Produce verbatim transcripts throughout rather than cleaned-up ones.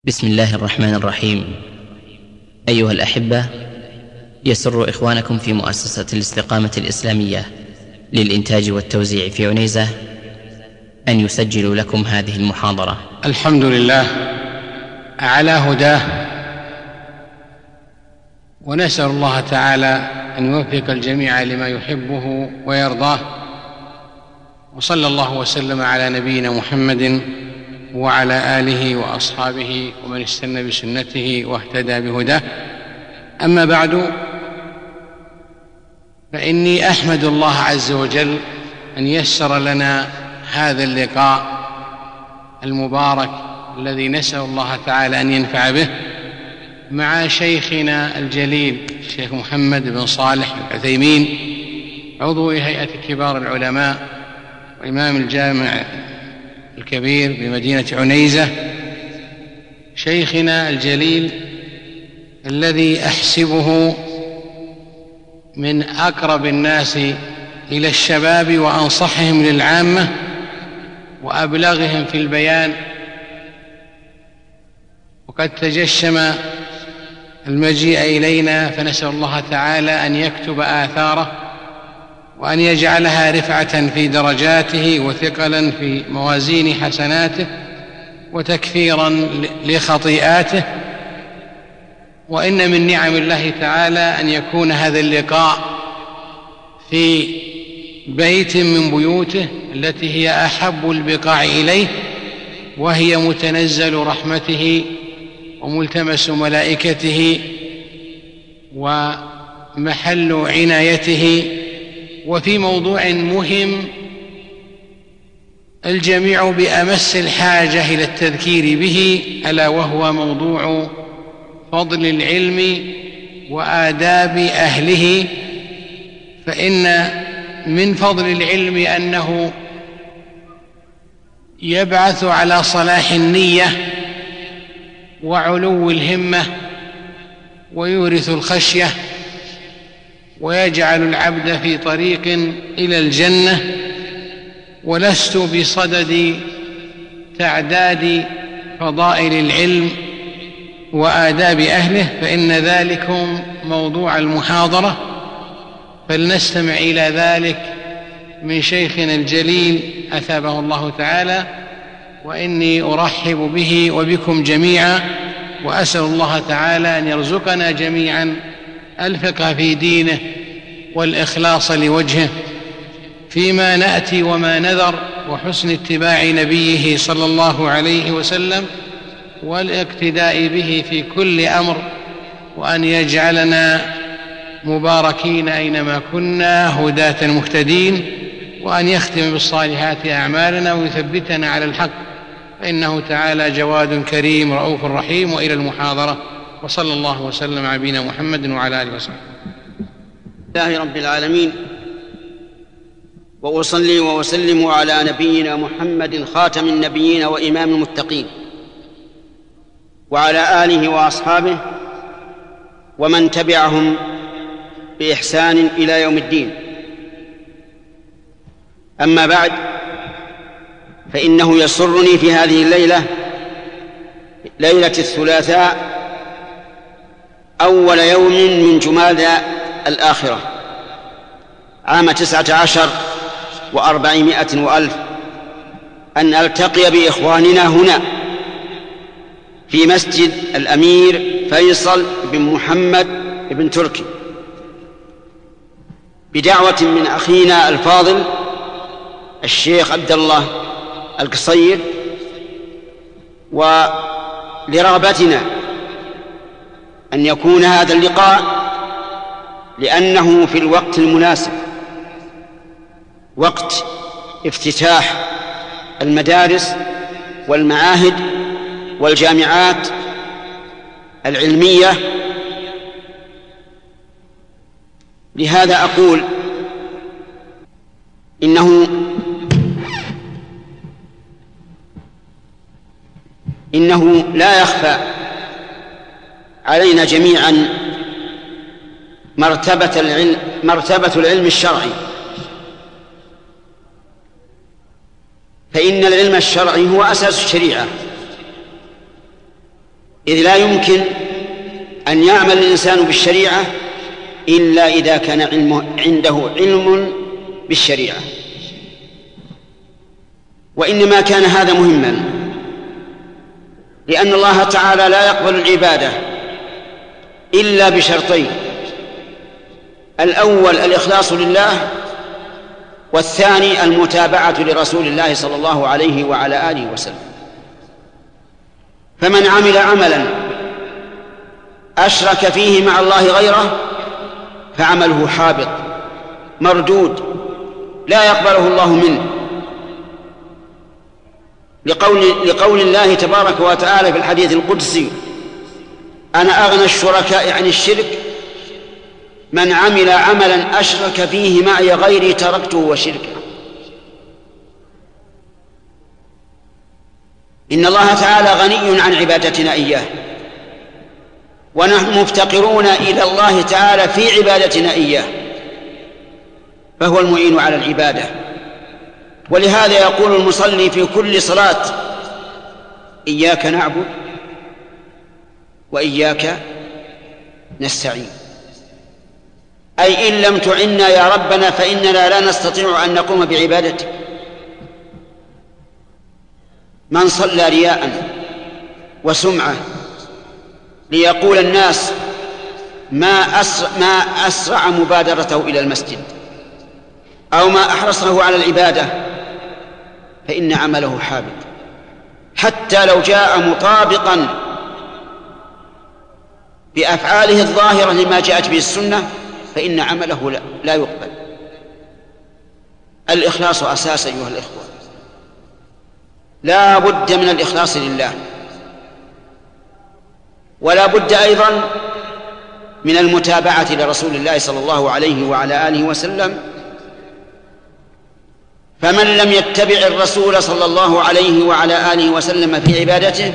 بسم الله الرحمن الرحيم. أيها الأحبة، يسر إخوانكم في مؤسسة الاستقامة الإسلامية للإنتاج والتوزيع في عنيزة أن يسجلوا لكم هذه المحاضرة. الحمد لله على هداه، ونسأل الله تعالى أن يوفق الجميع لما يحبه ويرضاه، وصلى الله وسلم على نبينا محمد وعلى آله وأصحابه ومن استنى بسنته واهتدى بهداه. أما بعد، فإني أحمد الله عز وجل أن يسر لنا هذا اللقاء المبارك الذي نسأل الله تعالى أن ينفع به مع شيخنا الجليل الشيخ محمد بن صالح العثيمين، عضو هيئة كبار العلماء وإمام الجامع الكبير بمدينة عنيزة، شيخنا الجليل الذي أحسبه من أقرب الناس إلى الشباب وأنصحهم للعامة وأبلغهم في البيان، وقد تجشم المجيء إلينا، فنسأل الله تعالى أن يكتب آثاره وأن يجعلها رفعة في درجاته وثقلا في موازين حسناته وتكفيرا لخطيئاته. وإن من نعم الله تعالى أن يكون هذا اللقاء في بيت من بيوته التي هي أحب البقاع إليه، وهي متنزل رحمته وملتمس ملائكته ومحل عنايته، وفي موضوع مهم الجميع بأمس الحاجة إلى التذكير به، ألا وهو موضوع فضل العلم وآداب أهله. فإن من فضل العلم أنه يبعث على صلاح النية وعلو الهمة، ويورث الخشية، ويجعل العبد في طريق إلى الجنة. ولست بصدد تعداد فضائل العلم وآداب أهله، فإن ذلكم موضوع المحاضرة، فلنستمع إلى ذلك من شيخنا الجليل أثابه الله تعالى. وإني أرحب به وبكم جميعا، وأسأل الله تعالى أن يرزقنا جميعا الفقه في دينه والإخلاص لوجهه فيما نأتي وما نذر، وحسن اتباع نبيه صلى الله عليه وسلم والاقتداء به في كل أمر، وأن يجعلنا مباركين أينما كنا هداة مهتدين، وأن يختم بالصالحات أعمالنا ويثبتنا على الحق، فإنه تعالى جواد كريم رؤوف رحيم. وإلى المحاضرة، وصلى الله وسلم على نبينا محمد وعلى آله وصحبه. لله رب العالمين، وأصلي وأسلم على نبينا محمد خاتم النبيين وإمام المتقين، وعلى آله وأصحابه ومن تبعهم بإحسان إلى يوم الدين. أما بعد، فإنه يسرني في هذه الليلة، ليلة الثلاثاء أول يوم من جمادى الآخرة عام تسعة عشر وأربعمائة وألف، أن ألتقي بإخواننا هنا في مسجد الأمير فيصل بن محمد بن تركي بدعوة من أخينا الفاضل الشيخ عبد الله القصير، ولرغبتنا أن يكون هذا اللقاء لأنه في الوقت المناسب، وقت افتتاح المدارس والمعاهد والجامعات العلمية. لهذا أقول إنه إنه لا يخفى علينا جميعا مرتبة العلم مرتبة العلم الشرعي، فإن العلم الشرعي هو أساس الشريعة، إذ لا يمكن أن يعمل الإنسان بالشريعة إلا إذا كان علمه عنده علم بالشريعة. وإنما كان هذا مهما لأن الله تعالى لا يقبل العبادة إلا بشرطين: الأول الإخلاص لله، والثاني المتابعة لرسول الله صلى الله عليه وعلى آله وسلم. فمن عمل عملا أشرك فيه مع الله غيره فعمله حابط مردود لا يقبله الله منه، لقول, لقول الله تبارك وتعالى في الحديث القدسي: أنا أغنى الشركاء عن الشرك، من عمل عملا أشرك فيه معي غيري تركته وشركه. إن الله تعالى غني عن عبادتنا إياه، ونحن مفتقرون إلى الله تعالى في عبادتنا إياه، فهو المعين على العبادة. ولهذا يقول المصلي في كل صلاة: إياك نعبد وإياك نستعين، أي إن لم تعنا يا ربنا فإننا لا نستطيع أن نقوم بعبادتك. من صلى رياء وسمعة ليقول الناس ما أسرع, ما أسرع مبادرته إلى المسجد أو ما أحرصه على العبادة، فإن عمله حابط، حتى لو جاء مطابقا بأفعاله الظاهرة لما جاءت به السنة فإن عمله لا يقبل. الإخلاص أساس أيها الإخوة، لا بد من الإخلاص لله، ولا بد أيضا من المتابعة لرسول الله صلى الله عليه وعلى آله وسلم. فمن لم يتبع الرسول صلى الله عليه وعلى آله وسلم في عبادته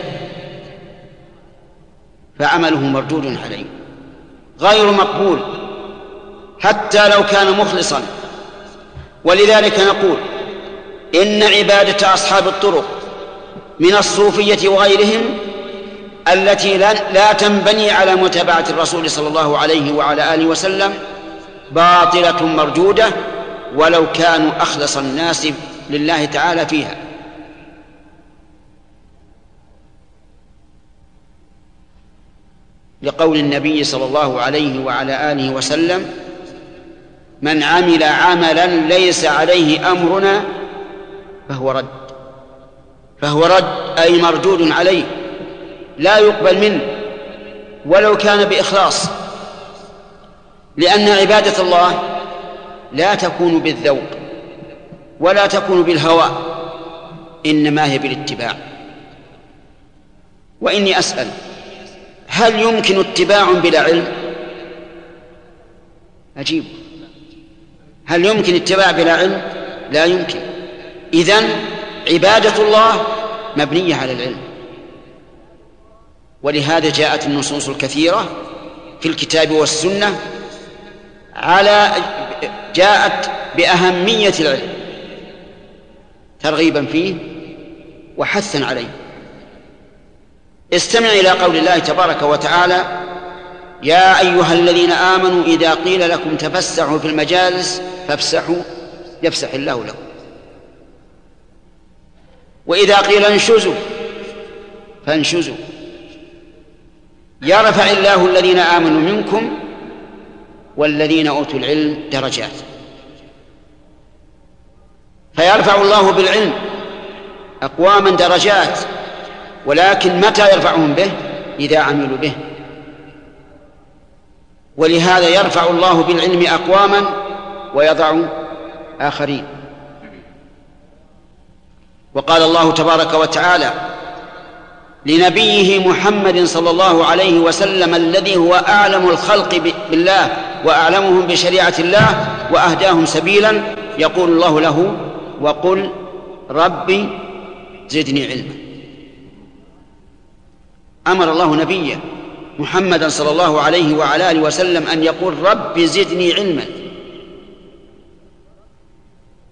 فعمله مردود عليه غير مقبول حتى لو كان مخلصا. ولذلك نقول إن عبادة أصحاب الطرق من الصوفية وغيرهم التي لا تنبني على متابعة الرسول صلى الله عليه وعلى آله وسلم باطلة مردودة، ولو كانوا أخلص الناس لله تعالى فيها. لقول النبي صلى الله عليه وعلى آله وسلم: من عمل عملا ليس عليه أمرنا فهو رد. فهو رد أي مردود عليه، لا يقبل منه ولو كان بإخلاص، لأن عبادة الله لا تكون بالذوق ولا تكون بالهوى، إنما هي بالاتباع. وإني أسأل: هل يمكن اتباع بلا علم؟ أجيب: هل يمكن اتباع بلا علم؟ لا يمكن. إذن عبادة الله مبنية على العلم، ولهذا جاءت النصوص الكثيرة في الكتاب والسنة على جاءت بأهمية العلم ترغيبا فيه وحثا عليه. استمع إلى قول الله تبارك وتعالى: يا أيها الذين آمنوا إذا قيل لكم تفسحوا في المجالس فافسحوا يفسح الله لكم، وإذا قيل انشزوا فانشزوا يرفع الله الذين آمنوا منكم والذين أوتوا العلم درجات. فيرفع الله بالعلم أقواما درجات، ولكن متى يرفعهم به؟ إذا عملوا به. ولهذا يرفع الله بالعلم أقواما ويضع آخرين. وقال الله تبارك وتعالى لنبيه محمد صلى الله عليه وسلم الذي هو أعلم الخلق بالله وأعلمهم بشريعة الله وأهداهم سبيلا، يقول الله له: وقل ربي زدني علما. أمر الله نبيه محمدا صلى الله عليه وعلى آله وسلم أن يقول: ربي زدني علما.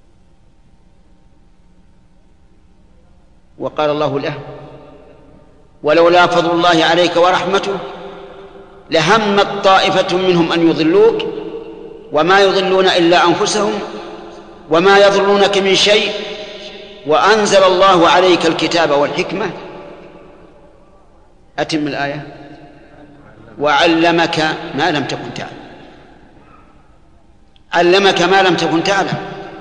وقال الله له: ولولا فضل الله عليك ورحمته لهمت طائفة منهم أن يضلوك وما يضلون إلا أنفسهم وما يضرونك من شيء وأنزل الله عليك الكتاب والحكمة. أتم الآية. وعلمك ما لم تكن تعلم. علمك ما لم تكن تعلم.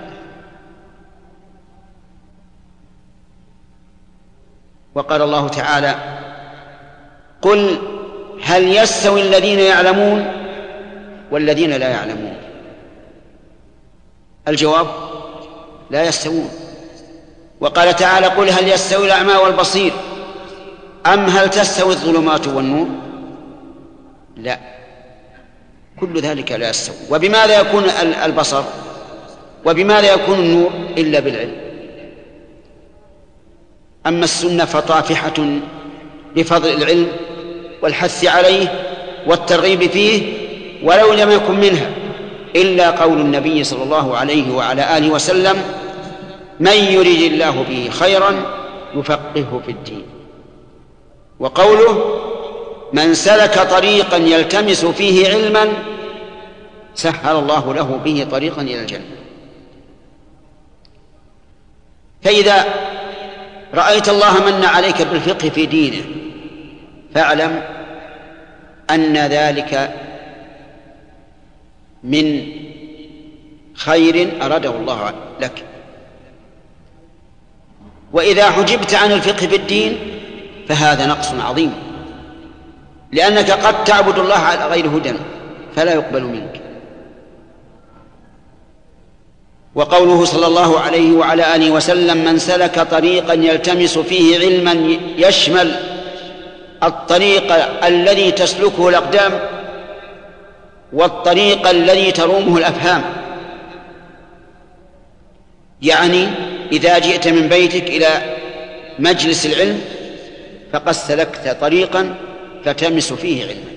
وقال الله تعالى: قل هل يستوي الذين يعلمون والذين لا يعلمون؟ الجواب: لا يستوون. وقال تعالى: قل هل يستوي الأعمى والبصير أم هل تستوي الظلمات والنور؟ لا، كل ذلك لا يستوي. وبماذا يكون البصر وبماذا يكون النور؟ إلا بالعلم. أما السنة فطافحة بفضل العلم والحث عليه والترغيب فيه، ولو لم يكن منها إلا قول النبي صلى الله عليه وعلى آله وسلم: من يريد الله به خيرا يفقهه في الدين. وقوله: من سلك طريقا يلتمس فيه علما سهل الله له به طريقا إلى الجنة. فإذا رأيت الله من عليك بالفقه في دينه فاعلم أن ذلك من خير أراده الله لك. وإذا حجبت عن الفقه في الدين فهذا نقص عظيم، لأنك قد تعبد الله على غير هدى فلا يقبل منك. وقوله صلى الله عليه وعلى آله وسلم: من سلك طريقا يلتمس فيه علما يشمل الطريق الذي تسلكه الأقدام والطريق الذي ترومه الأفهام. يعني إذا جئت من بيتك إلى مجلس العلم فقد سلكت طريقا تلتمس فيه علما.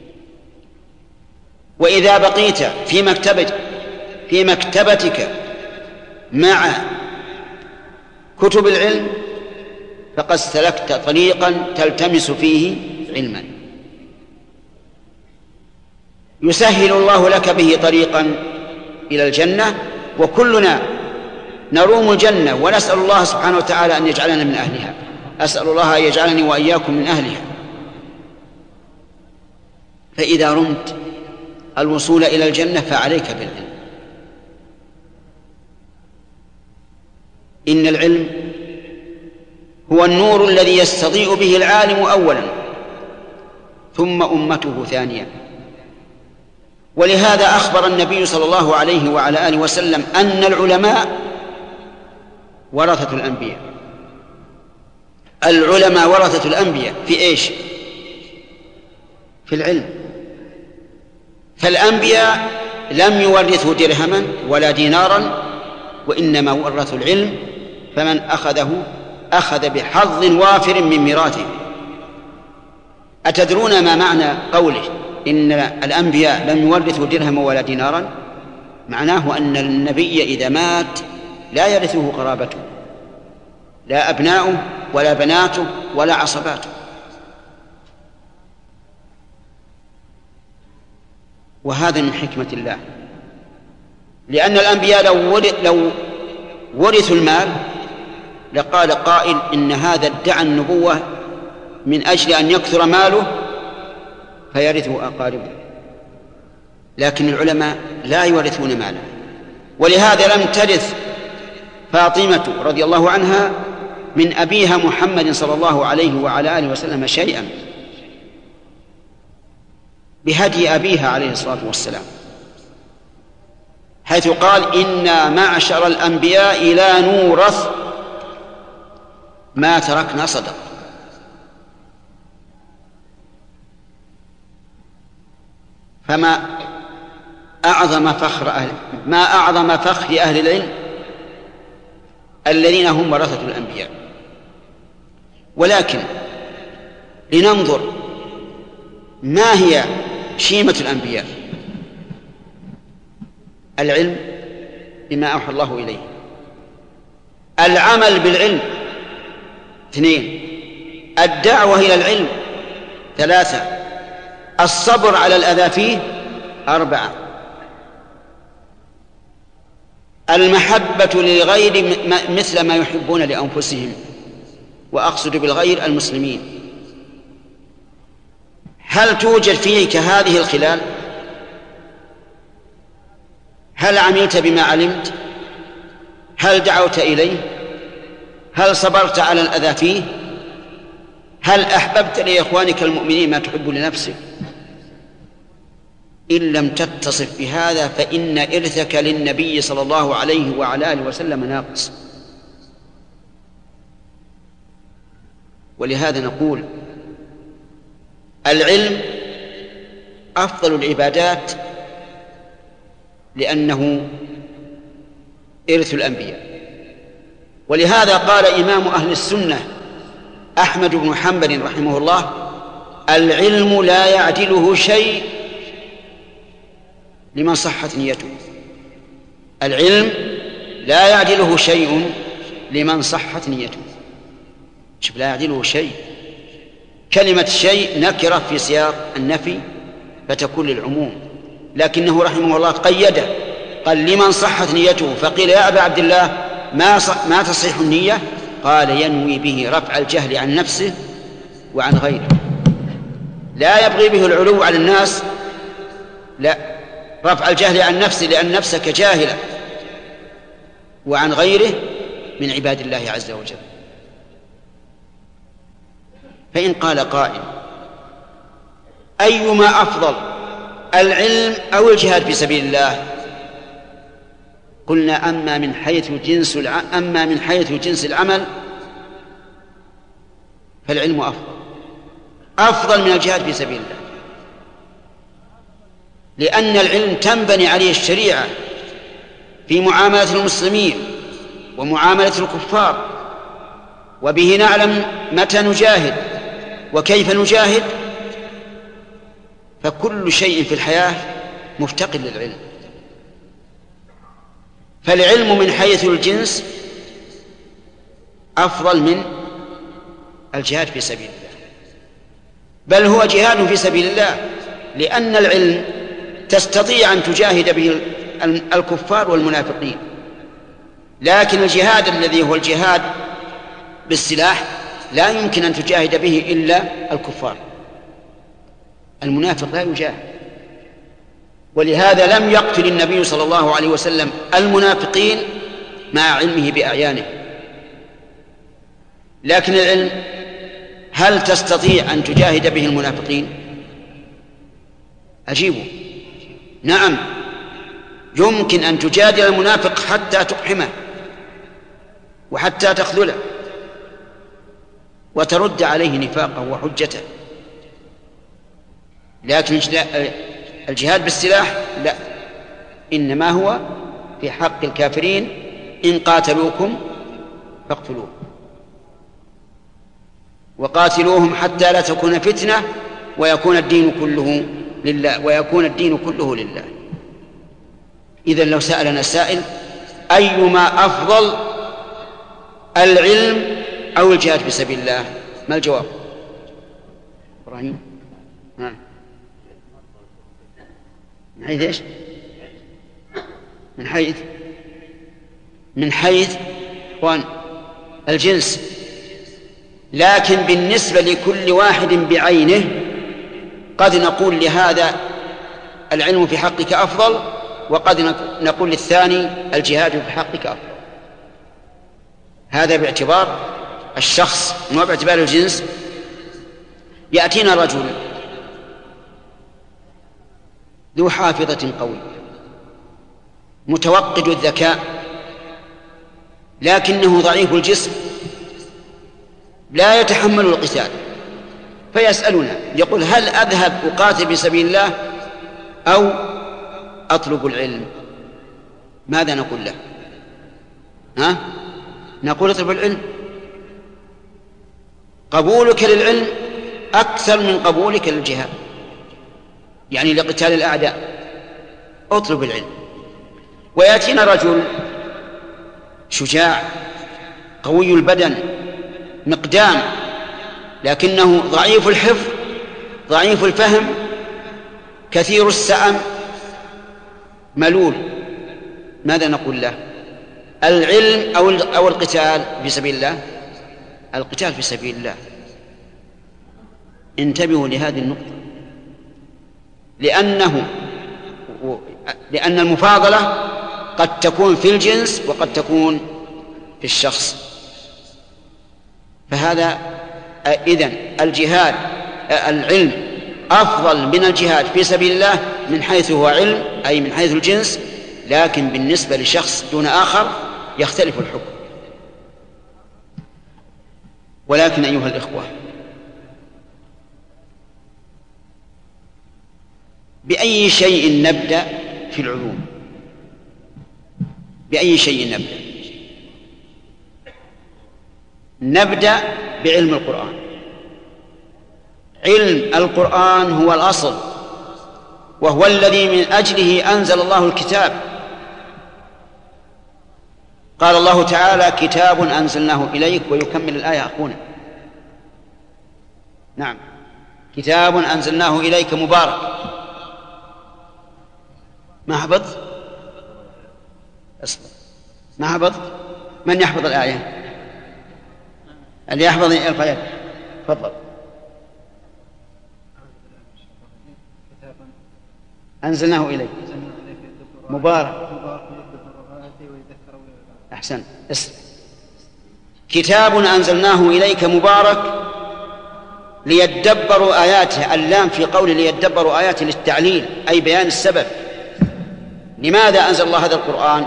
وإذا بقيت في مكتبتك في مكتبتك مع كتب العلم فقد سلكت طريقا تلتمس فيه علما. يسهل الله لك به طريقا إلى الجنة، وكلنا نروم الجنة ونسأل الله سبحانه وتعالى أن يجعلنا من أهلها. أسأل الله أن يجعلني وإياكم من أهلها. فإذا رمت الوصول إلى الجنة فعليك بالعلم. إن العلم هو النور الذي يستضيء به العالم أولا ثم أمته ثانيا. ولهذا أخبر النبي صلى الله عليه وعلى آله وسلم أن العلماء ورثة الأنبياء. العلماء ورثة الأنبياء في إيش؟ في العلم. فالأنبياء لم يورثوا درهما ولا دينارا، وإنما ورثوا العلم، فمن أخذه أخذ بحظ وافر من ميراثه. أتدرون ما معنى قوله إن الأنبياء لم يورثوا درهما ولا دينارا؟ معناه أن النبي إذا مات لا يرثه قرابته، لا أبناؤه ولا بناته ولا عصباته. وهذا من حكمة الله، لأن الأنبياء لو ورثوا المال لقال قائل إن هذا ادعى النبوة من أجل أن يكثر ماله فيرثه أقاربه، لكن العلماء لا يورثون مالا. ولهذا لم ترث فاطمة رضي الله عنها من أبيها محمد صلى الله عليه وعلى آله وسلم شيئا بهدي أبيها عليه الصلاة والسلام، حيث قال إنا معشر الأنبياء لا نورث ما تركنا صدق. فما أعظم فخر أهل ما أعظم فخر أهل العلم الذين هم ورثة الأنبياء. ولكن لننظر ما هي شيمة الأنبياء. العلم بما أوحى الله إليه، العمل بالعلم، اثنين، الدعوة إلى العلم ثلاثة، الصبر على الأذى فيه أربعة، المحبة للغير مثل ما يحبون لأنفسهم، وأقصد بالغير المسلمين. هل توجد فيك هذه الخلال؟ هل عملت بما علمت؟ هل دعوت إليه؟ هل صبرت على الأذى فيه؟ هل أحببت لإخوانك المؤمنين ما تحب لنفسك؟ إن لم تتصف بهذا فإن إرثك للنبي صلى الله عليه وعلى آله وسلم ناقص. ولهذا نقول العلم أفضل العبادات لأنه إرث الأنبياء. ولهذا قال إمام أهل السنة أحمد بن حنبل رحمه الله: العلم لا يعدله شيء لمن صحت نيته. العلم لا يعدله شيء لمن صحت نيته. شوف، لا يعدله شيء، كلمة شيء نكرة في سياق النفي فتكون للعموم، لكنه رحمه الله قيده، قال لمن صحت نيته. فقيل يا أبا عبد الله ما ما تصح النية؟ قال ينوي به رفع الجهل عن نفسه وعن غيره، لا يبغي به العلو على الناس، لا، رفع الجهل عن نفسه لأن نفسك جاهلة، وعن غيره من عباد الله عز وجل. فإن قال قائل أيما أفضل، العلم أو الجهاد في سبيل الله؟ قلنا أما من حيث جنس أما من حيث جنس العمل فالعلم أفضل أفضل من الجهاد في سبيل الله، لأن العلم تنبني عليه الشريعة في معاملة المسلمين ومعاملة الكفار، وبه نعلم متى نجاهد وكيف نجاهد، فكل شيء في الحياة مفتقر للعلم. فالعلم من حيث الجنس أفضل من الجهاد في سبيل الله، بل هو جهاد في سبيل الله، لأن العلم تستطيع أن تجاهد به الكفار والمنافقين، لكن الجهاد الذي هو الجهاد بالسلاح لا يمكن أن تجاهد به إلا الكفار، المنافق لا يجاهد. ولهذا لم يقتل النبي صلى الله عليه وسلم المنافقين مع علمه بأعيانه. لكن العلم هل تستطيع أن تجاهد به المنافقين؟ أجيبوا نعم، يمكن أن تجادل المنافق حتى تقحمه وحتى تخذله وترد عليه نفاقه وحجته، لكن الجهاد بالسلاح لا، إنما هو في حق الكافرين، إن قاتلوكم فاقتلوهم وقاتلوهم حتى لا تكون فتنة ويكون الدين كله لله ويكون الدين كله لله. إذن لو سألنا سائل أيما أفضل، العلم أو الجهاد في سبيل الله؟ ما الجواب؟ إبراهيم نعم. من حيث إيش؟ من حيث من حيث وان الجنس، لكن بالنسبة لكل واحد بعينه قد نقول لهذا العلم في حقك أفضل، وقد نقول للثاني الجهاد في حقك أفضل. هذا باعتبار الشخص مو باعتبار الجنس. يأتينا رجل ذو حافظة قوية متوقد الذكاء، لكنه ضعيف الجسم لا يتحمل القتال، فيسألنا يقول هل أذهب أقاتل في سبيل الله أو أطلب العلم؟ ماذا نقول له؟ ها؟ نقول اطلب العلم. قبولك للعلم أكثر من قبولك للجهاد، يعني لقتال الأعداء. اطلب العلم. ويأتينا رجل شجاع قوي البدن مقدام لكنه ضعيف الحفظ ضعيف الفهم كثير السأم ملول، ماذا نقول له؟ العلم أو أو القتال في سبيل الله؟ القتال في سبيل الله. انتبهوا لهذه النقطة، لأنه لأن المفاضلة قد تكون في الجنس وقد تكون في الشخص. فهذا إذن الجهاد العلم أفضل من الجهاد في سبيل الله من حيث هو علم، أي من حيث الجنس، لكن بالنسبة لشخص دون آخر يختلف الحكم. ولكن أيها الإخوة، بأي شيء نبدأ في العلوم؟ بأي شيء نبدأ؟ نبدأ بعلم القرآن. علم القرآن هو الأصل، وهو الذي من أجله أنزل الله الكتاب. قال الله تعالى: كتاب أنزلناه إليك، ويكمل الآية أخونا. نعم، كتاب أنزلناه إليك مبارك. ما حفظت؟ أصبر، ما حفظت؟ من يحفظ الآية؟ اللي يحفظ يرفع يده. تفضل. أنزلناه إليك مبارك. أحسن. اسم كتاب أنزلناه إليك مبارك ليدبروا آياته. اللام في قول ليدبروا آياته للتعليل، أي بيان السبب. لماذا أنزل الله هذا القرآن؟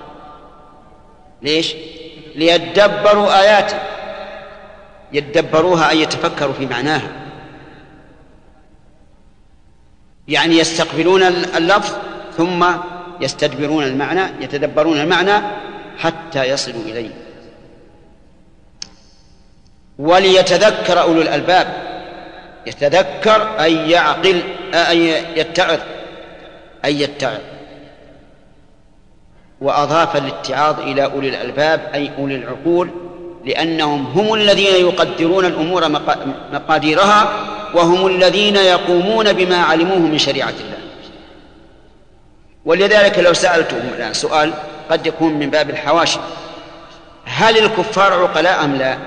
ليش؟ ليدبروا آياته. يدبروها أي يتفكروا في معناها، يعني يستقبلون اللفظ ثم يستدبرون المعنى، يتدبرون المعنى حتى يصلوا إليه. وليتذكر أولو الألباب. يتذكر أي يعقل، أي يتعظ، أي يتعظ. وأضاف الاتعاظ إلى أولي الألباب أي أولي العقول، لأنهم هم الذين يقدرون الأمور مقاديرها، وهم الذين يقومون بما علموه من شريعة الله. ولذلك لو سألتهم الآن سؤال قد يكون من باب الحواشي: هل الكفار عقلاء أم لا؟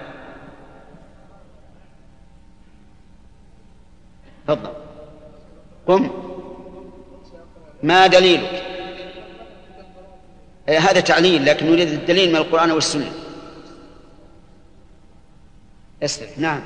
تفضل قم. ما دليلك؟ هذا تعليل، لكن نريد الدليل من القرآن والسنة. اسلم. نعم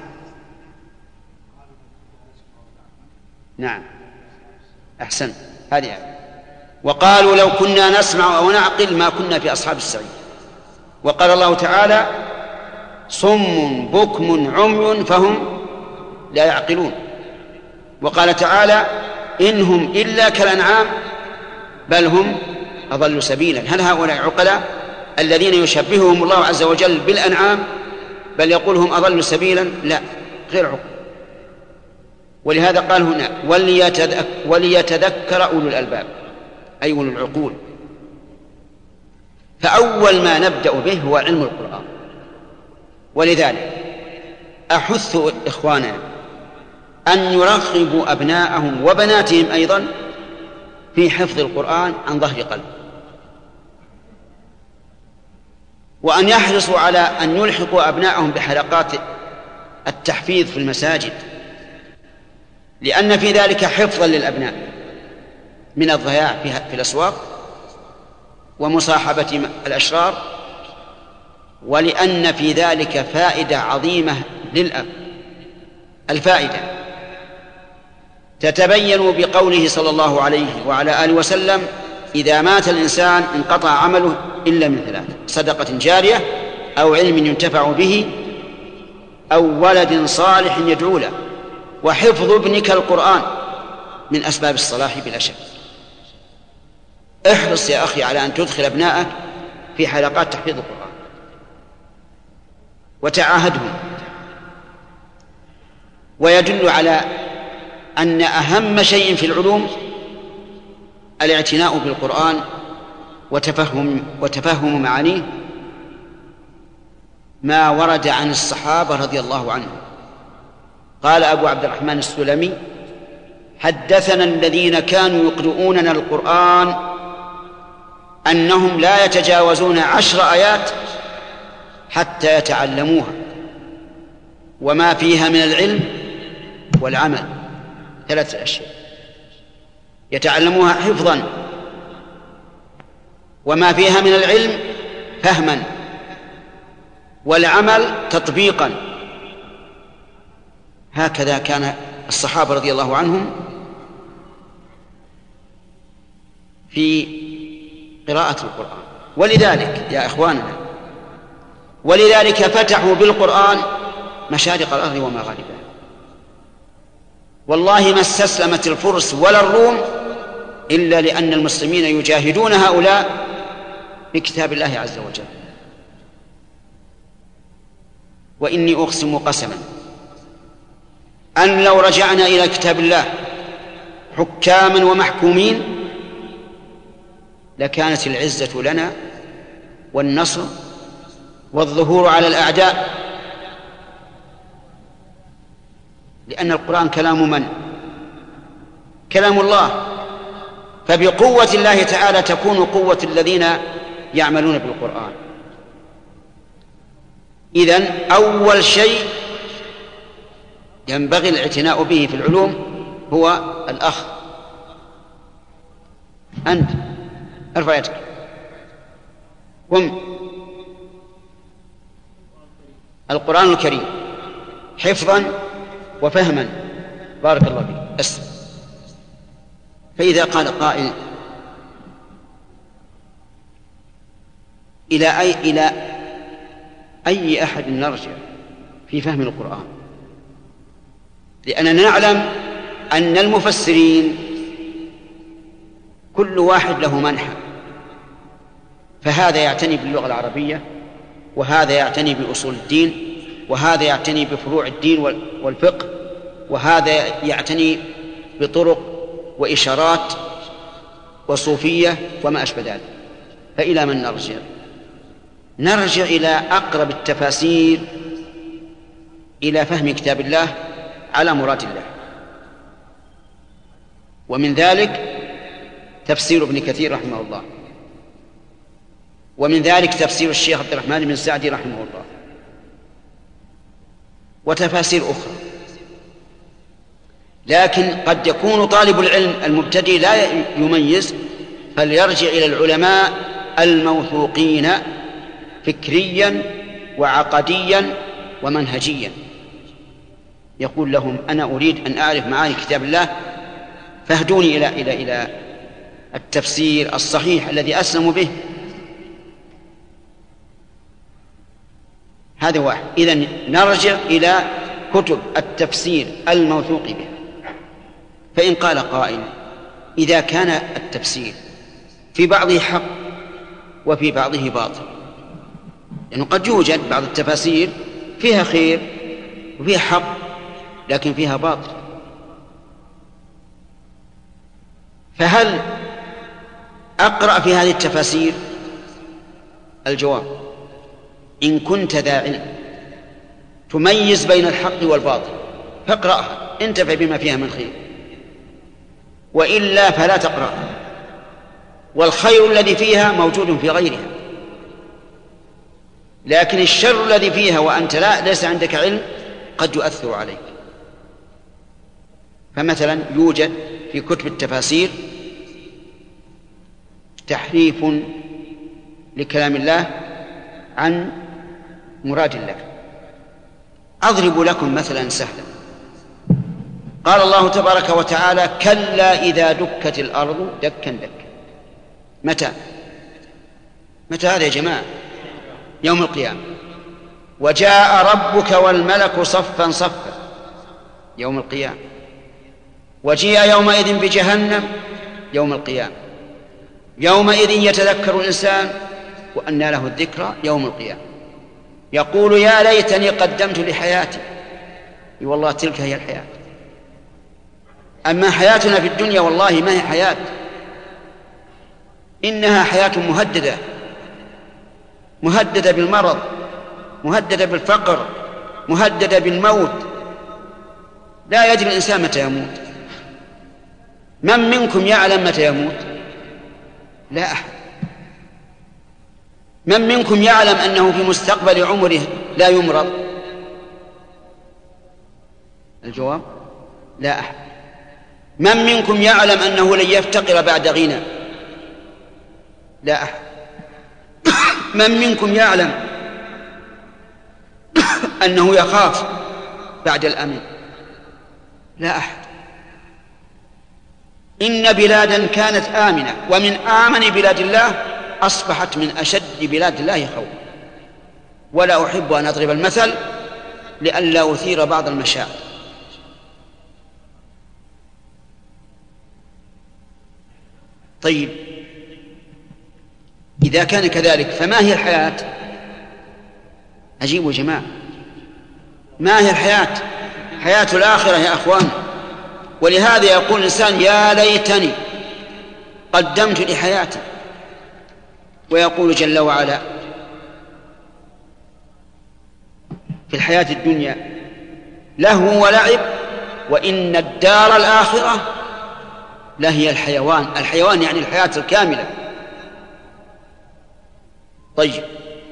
نعم أحسن. هذه. وقالوا لو كنا نسمع أو نعقل ما كنا في أصحاب السعير. وقال الله تعالى: صم بكم عمي فهم لا يعقلون. وقال تعالى: إنهم إلا كالأنعام بل هم أضل سبيلا. هل هؤلاء عقلاء الذين يشبههم الله عز وجل بالأنعام بل يقول هم أضل سبيلا؟ لا، غير عقل. ولهذا قال هنا: وليتذكر, وليتذكر أولو الألباب أي أولو العقول. فأول ما نبدأ به هو علم القرآن. ولذلك أحث إخواننا أن يرغبوا أبناءهم وبناتهم أيضا في حفظ القرآن عن ظهر قلب، وأن يحرصوا على أن يلحقوا أبناءهم بحلقات التحفيظ في المساجد، لأن في ذلك حفظا للأبناء من الضياع في الأسواق ومصاحبة الأشرار، ولأن في ذلك فائدة عظيمة للأب. الفائدة تتبين بقوله صلى الله عليه وعلى آله وسلم: إذا مات الإنسان انقطع عمله إلا من ثلاث: صدقة جارية، أو علم ينتفع به، أو ولد صالح يدعو له. وحفظ ابنك القرآن من أسباب الصلاح بلا شك. احرص يا أخي على أن تدخل أبنائك في حلقات تحفيظ القرآن وتعاهدهم. ويدل على أن أهم شيء في العلوم الاعتناء بالقرآن وتفهم, وتفهم معانيه، ما ورد عن الصحابة رضي الله عنهم قال أبو عبد الرحمن السلمي: حدثنا الذين كانوا يقرؤوننا القرآن أنهم لا يتجاوزون عشر آيات حتى يتعلموها وما فيها من العلم والعمل، ثلاث أشياء: يتعلموها حفظا، وما فيها من العلم فهما، والعمل تطبيقا. هكذا كان الصحابة رضي الله عنهم في قراءة القرآن. ولذلك يا إخواننا، ولذلك فتحوا بالقرآن مشارق الأرض ومغاربها. والله ما استسلمت الفرس ولا الروم إلا لأن المسلمين يجاهدون هؤلاء بكتاب الله عز وجل. وإني أقسم قسما أن لو رجعنا إلى كتاب الله حكاما ومحكومين لكانت العزة لنا والنصر والظهور على الأعداء، لأن القرآن كلام من؟ كلام الله، فبقوة الله تعالى تكون قوة الذين يعملون بالقرآن. إذن أول شيء ينبغي الاعتناء به في العلوم هو الأخ. أنت ارفع يدك، قم. القرآن الكريم حفظا وفهما، بارك الله فيك. أسلم. فإذا قال قائل: إلى أي إلى أي أحد نرجع في فهم القرآن؟ لأننا نعلم أن المفسرين كل واحد له منحى، فهذا يعتني باللغة العربية، وهذا يعتني بأصول الدين، وهذا يعتني بفروع الدين والفقه، وهذا يعتني بطرق وإشارات وصوفية وما أشبه ذلك. فإلى من نرجع؟ نرجع إلى أقرب التفاسير إلى فهم كتاب الله على مراد الله. ومن ذلك تفسير ابن كثير رحمه الله، ومن ذلك تفسير الشيخ عبد الرحمن بن سعدي رحمه الله، وتفاسير أخرى. لكن قد يكون طالب العلم المبتدئ لا يميز، فليرجع إلى العلماء الموثوقين فكريا وعقديا ومنهجيا، يقول لهم: أنا أريد أن أعرف معاني كتاب الله، فاهدوني إلى إلى إلى التفسير الصحيح الذي أسلم به. هذا واحد. إذن نرجع إلى كتب التفسير الموثوق به. فإن قال قائل: إذا كان التفسير في بعضه حق وفي بعضه باطل، لأنه قد يوجد بعض التفاسير فيها خير وفيها حق لكن فيها باطل، فهل أقرأ في هذه التفاسير؟ الجواب: إن كنت ذا علم تميز بين الحق والباطل فاقرأها، انتفع بما فيها من خير، وإلا فلا تقرأها، والخير الذي فيها موجود في غيرها. لكن الشر الذي فيها وأنت لا ليس عندك علم قد يؤثر عليك. فمثلا يوجد في كتب التفاسير تحريف لكلام الله عن مراد الله. أضرب لكم مثلا سهلا. قال الله تبارك وتعالى: كلا إذا دكت الأرض دكا دكا. متى؟ متى هذا يا جماعة؟ يوم القيامة. وجاء ربك والملك صفا صفا، يوم القيامة. وجيء يومئذ بجهنم، يوم القيامة. يومئذ يتذكر الإنسان وأنى له الذكرى، يوم القيامة. يقول: يا ليتني قدمت لحياتي. والله تلك هي الحياة. أما حياتنا في الدنيا والله ما هي حياة، إنها حياة مهددة، مهددة بالمرض، مهددة بالفقر، مهددة بالموت. لا يدري الإنسان متى يموت. من منكم يعلم متى يموت؟ لا أحد. من منكم يعلم أنه في مستقبل عمره لا يمرض؟ الجواب لا أحد. من منكم يعلم أنه لن يفتقر بعد غنى؟ لا أحد. من منكم يعلم أنه يخاف بعد الأمن؟ لا أحد. إن بلادا كانت آمنة ومن آمن بلاد الله أصبحت من أشد بلاد الله خوفا. ولا أحب أن أضرب المثل لئلا أثير بعض المشاعر. طيب، إذا كان كذلك فما هي الحياة؟ أجيبوا يا جماعة، ما هي الحياة؟ حياة الآخرة يا أخوان. ولهذا يقول الإنسان يا ليتني قدمت لحياتي. ويقول جل وعلا في الحياة الدنيا لهو ولعب وإن الدار الآخرة لهي الحيوان. الحيوان يعني الحياة الكاملة. طيب،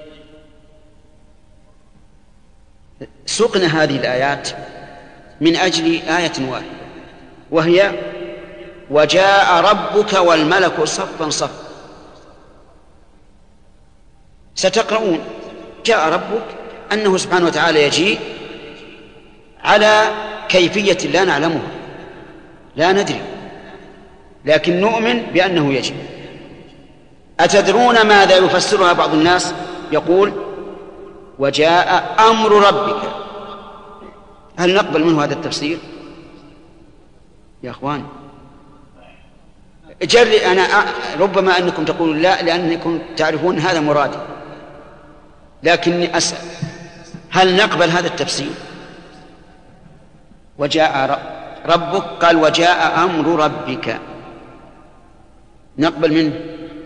سقنا هذه الآيات من أجل آية واحدة، وهي وجاء ربك والملك صفا صفا. ستقرؤون جاء ربك أنه سبحانه وتعالى يجيء على كيفية لا نعلمها، لا ندري، لكن نؤمن بأنه يجيء. أتدرون ماذا يفسرها بعض الناس؟ يقول وجاء أمر ربك. هل نقبل منه هذا التفسير يا أخوان؟ جري أنا ربما أنكم تقولون لا لأنكم تعرفون هذا مرادي، لكني أسأل هل نقبل هذا التفسير؟ وجاء ربك قال وجاء أمر ربك، نقبل منه؟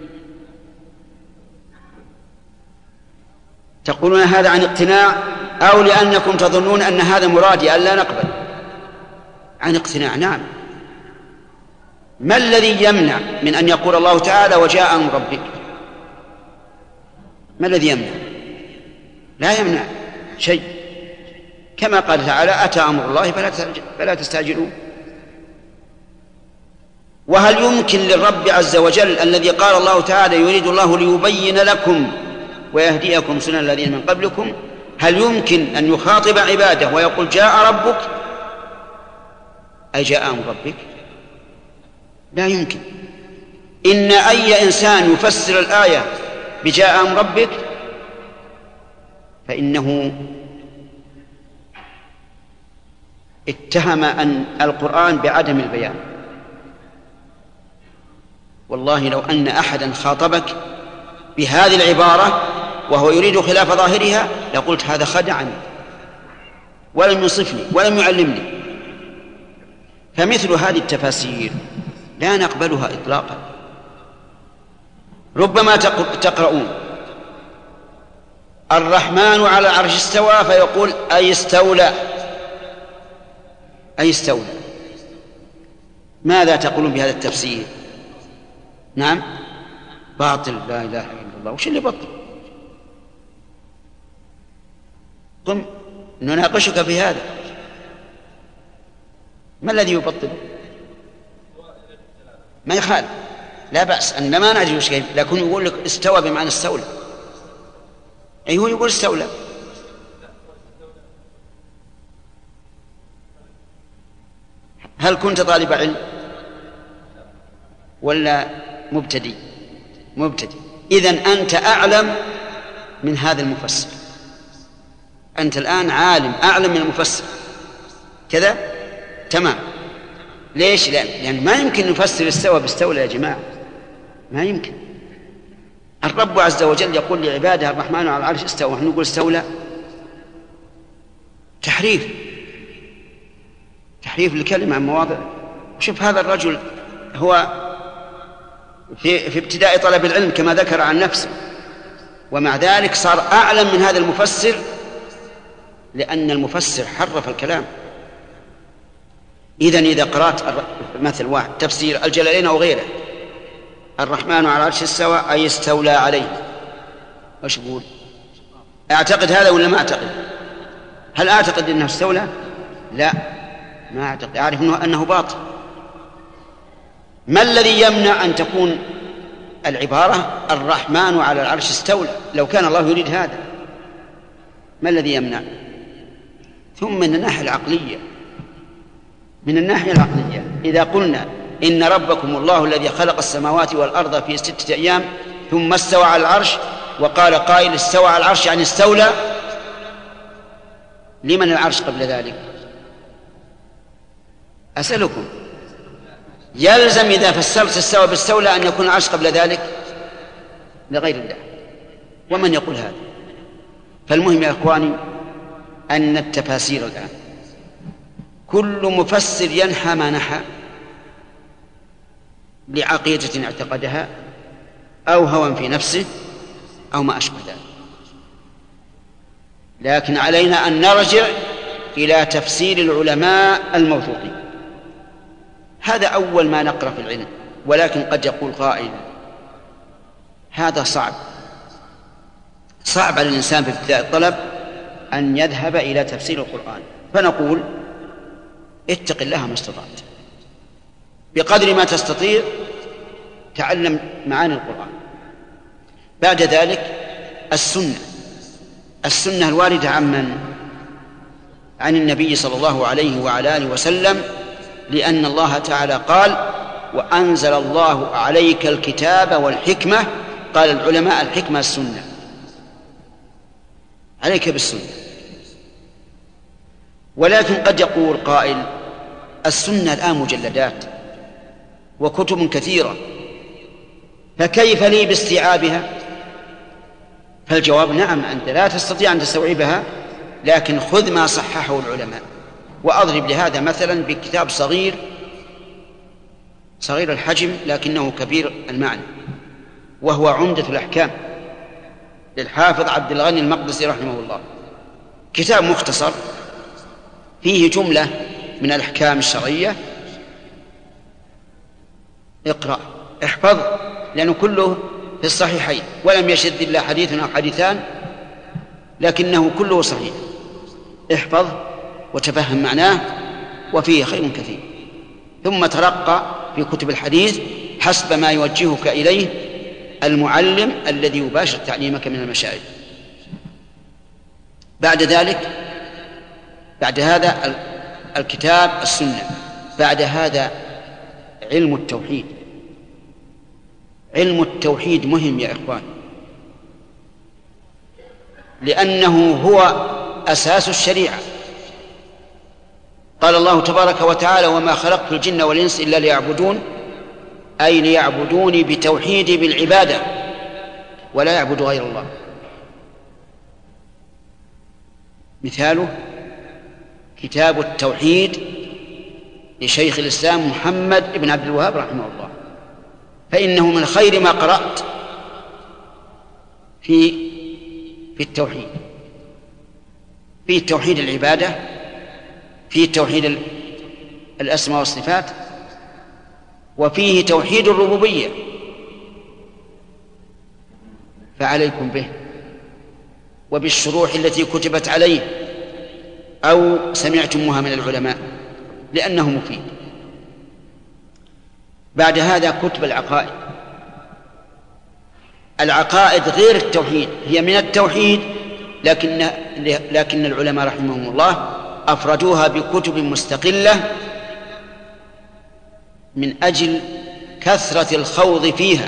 تقولون هذا عن اقتناع أو لأنكم تظنون أن هذا مرادي ألا نقبل؟ عن اقتناع. نعم. ما الذي يمنع من أن يقول الله تعالى وجاء أمر ربك؟ ما الذي يمنع؟ لا يمنع شيء، كما قال تعالى أتى أمر الله فلا تستعجلوا. وهل يمكن للرب عز وجل الذي قال الله تعالى يريد الله ليبين لكم ويهديكم سنن الذين من قبلكم، هل يمكن أن يخاطب عباده ويقول جاء ربك أي جاء أمر ربك؟ لا يمكن. إن أي إنسان يفسر الآية بجاء أمر ربك فإنه اتهم أن القرآن بعدم البيان. والله لو أن أحدا خاطبك بهذه العبارة وهو يريد خلاف ظاهرها لقلت هذا خدعني ولم يصفني ولم يعلمني. فمثل هذه التفاسير لا نقبلها إطلاقا. ربما تقرؤون الرحمن على العرش استوى فيقول أي استولى، أي استولى. ماذا تقولون بهذا التفسير؟ نعم باطل، لا إله إلا الله. وش اللي بطل؟ قم نناقشك في هذا. ما الذي يبطل؟ ما يخالف، لا بأس أن ما ندري وش كيف، لكن يقول لك استوى بمعنى استولى. أي هو يقول استولى. هل كنت طالب علم ولا مبتدئ؟ مبتدئ. إذن أنت أعلم من هذا المفسر، أنت الآن عالم أعلم من المفسر كذا تمام. ليش؟ لأن, لأن ما يمكن نفسر استوى باستولى يا جماعة، ما يمكن. الرب عز وجل يقول لعباده الرحمن على العرش استوى، ونحن نقول استولى. تحريف، تحريف الكلمة عن مواضع. شوف هذا الرجل هو في, في ابتداء طلب العلم كما ذكر عن نفسه، ومع ذلك صار أعلم من هذا المفسر، لأن المفسر حرف الكلام، إذن إذا قرأت مثل واحد تفسير الجلالين أو غيره، الرحمن على العرش استوى أي استولى عليه، وش يقول؟ أعتقد هذا ولا ما أعتقد؟ هل أعتقد أنه استولى؟ لا، ما أعتقد، أعرف أنه, أنه باطل. ما الذي يمنع أن تكون العبارة الرحمن على العرش استولى لو كان الله يريد هذا؟ ما الذي يمنع؟ ثم من الناحية العقلية، من الناحية العقلية إذا قلنا إن ربكم الله الذي خلق السماوات والأرض في ستة أيام ثم استوى على العرش، وقال قائل استوى على العرش يعني استولى، لمن العرش قبل ذلك؟ أسألكم، يلزم إذا فسرت استوى باستولى أن يكون العرش قبل ذلك؟ لغير الله. ومن يقول هذا؟ فالمهم يا إخواني أن التفاسير الآن كل مفسر ينحى ما نحى لعقيدة اعتقدها أو هوى في نفسه أو ما أشبه ذلك، لكن علينا أن نرجع إلى تفسير العلماء الموثوقين. هذا أول ما نقرأ في العلم. ولكن قد يقول قائل هذا صعب صعب على الإنسان في ابتداء الطلب أن يذهب إلى تفسير القرآن، فنقول اتق الله ما استطعت، بقدر ما تستطيع تعلم معاني القرآن. بعد ذلك السنة السنة الواردة عن من؟ عن النبي صلى الله عليه وعلى آله وسلم، لأن الله تعالى قال وأنزل الله عليك الكتاب والحكمة. قال العلماء الحكمة السنة، عليك بالسنة. ولكن قد يقول قائل السنة الآن مجلدات وكتب كثيرة، فكيف لي باستيعابها؟ فالجواب نعم، أنت لا تستطيع أن تستوعبها، لكن خذ ما صححه العلماء. وأضرب لهذا مثلا بكتاب صغير صغير الحجم لكنه كبير المعنى، وهو عمدة الأحكام للحافظ عبد الغني المقدسي رحمه الله. كتاب مختصر فيه جملة من الأحكام الشرعية، اقرأ احفظ، لأنه كله في الصحيحين ولم يشذ إلا حديث أو حديثان، لكنه كله صحيح. احفظ وتفهم معناه وفيه خير كثير، ثم ترقى في كتب الحديث حسب ما يوجهك إليه المعلم الذي يباشر تعليمك من المشايخ. بعد ذلك بعد هذا الكتاب السنة، بعد هذا علم التوحيد. علم التوحيد مهم يا إخوان، لأنه هو أساس الشريعة. قال الله تبارك وتعالى وما خلقت الجن والإنس إلا ليعبدون، أي ليعبدوني بتوحيدي بالعبادة ولا يعبد غير الله. مثاله كتاب التوحيد لشيخ الإسلام محمد بن عبد الوهاب رحمه الله، فإنه من خير ما قرأت في في التوحيد. في توحيد العبادة، في توحيد الأسماء والصفات، وفيه توحيد الربوبية، فعليكم به وبالشروح التي كتبت عليه أو سمعتموها من العلماء لأنه مفيد. بعد هذا كتب العقائد. العقائد غير التوحيد، هي من التوحيد، لكن لكن العلماء رحمهم الله أفردوها بكتب مستقلة من أجل كثرة الخوض فيها.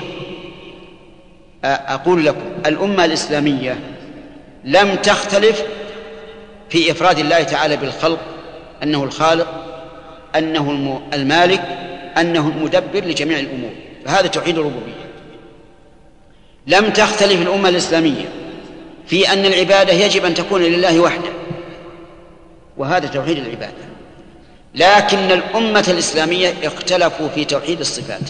أقول لكم الأمة الإسلامية لم تختلف في إفراد الله تعالى بالخلق، أنه الخالق، أنه المالك، أنه المدبر لجميع الأمور، فهذا توحيد الربوبية. لم تختلف الأمة الإسلامية في أن العبادة يجب أن تكون لله وحده، وهذا توحيد العبادة. لكن الأمة الإسلامية اختلفوا في توحيد الصفات،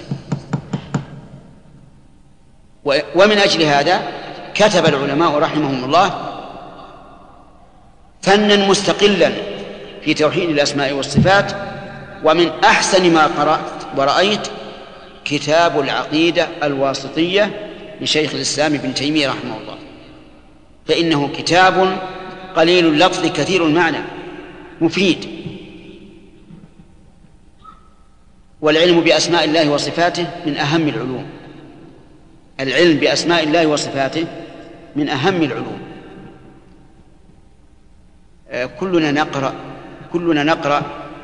ومن أجل هذا كتب العلماء رحمهم الله فنا مستقلا في توحيد الأسماء والصفات، ومن أحسن ما قرأت ورأيت كتاب العقيدة الواسطية لشيخ الإسلام ابن تيمية رحمه الله، فإنه كتاب قليل اللفظ كثير المعنى مفيد. والعلم بأسماء الله وصفاته من أهم العلوم، العلم بأسماء الله وصفاته من أهم العلوم. كلنا نقرأ كلنا نقرأ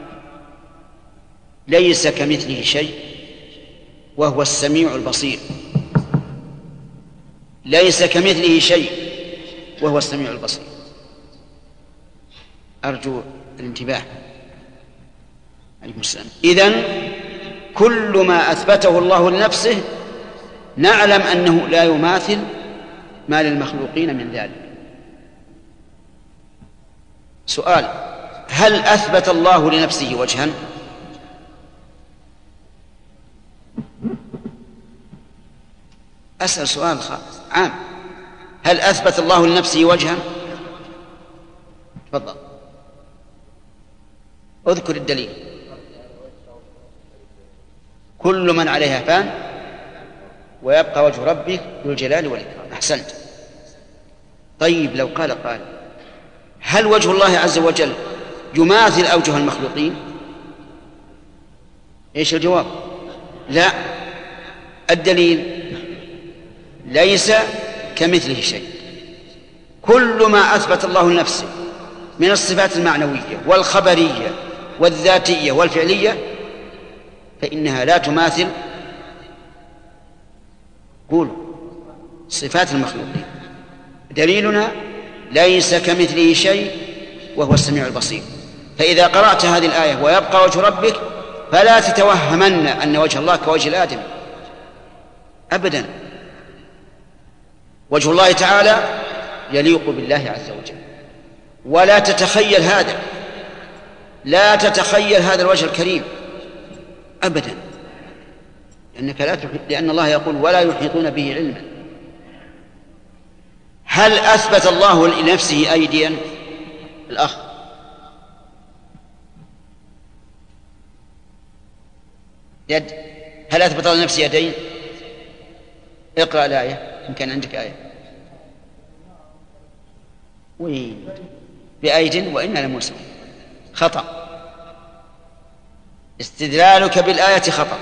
ليس كمثله شيء وهو السميع البصير، ليس كمثله شيء وهو السميع البصير. أرجو الانتباه. عليكم السلام. إذن كل ما أثبته الله لنفسه نعلم أنه لا يماثل ما للمخلوقين من ذلك. سؤال: هل أثبت الله لنفسه وجها؟ أسأل سؤال عام: هل أثبت الله لنفسه وجها؟ تفضل اذكر الدليل. كل من عليها فان ويبقى وجه ربك ذو الجلال والإكرام. أحسنت. طيب لو قال قال: هل وجه الله عز وجل يماثل أوجه المخلوقين؟ إيش الجواب؟ لا. الدليل: ليس كمثله شيء. كل ما أثبت الله لنفسه من الصفات المعنوية والخبرية والذاتية والفعلية فإنها لا تماثل قولوا صفات المخلوقين. دليلنا: ليس كمثله شيء وهو السميع البصير. فإذا قرأت هذه الآية ويبقى وجه ربك فلا تتوهمن أن وجه الله كوجه الآدم أبدا. وجه الله تعالى يليق بالله عز وجل، ولا تتخيل هذا، لا تتخيل هذا الوجه الكريم أبدا، لأنك لا تحيط، لأن الله يقول: ولا يحيطون به علما. هل أثبت الله لنفسه أيديا؟ الأخ: يد. هل أثبت الله لنفسه يدين؟ اقرأ الآية إن كان عندك آية. وين؟ بأيد وإنا لموسى. خطأ. استدلالك بالآية خطأ،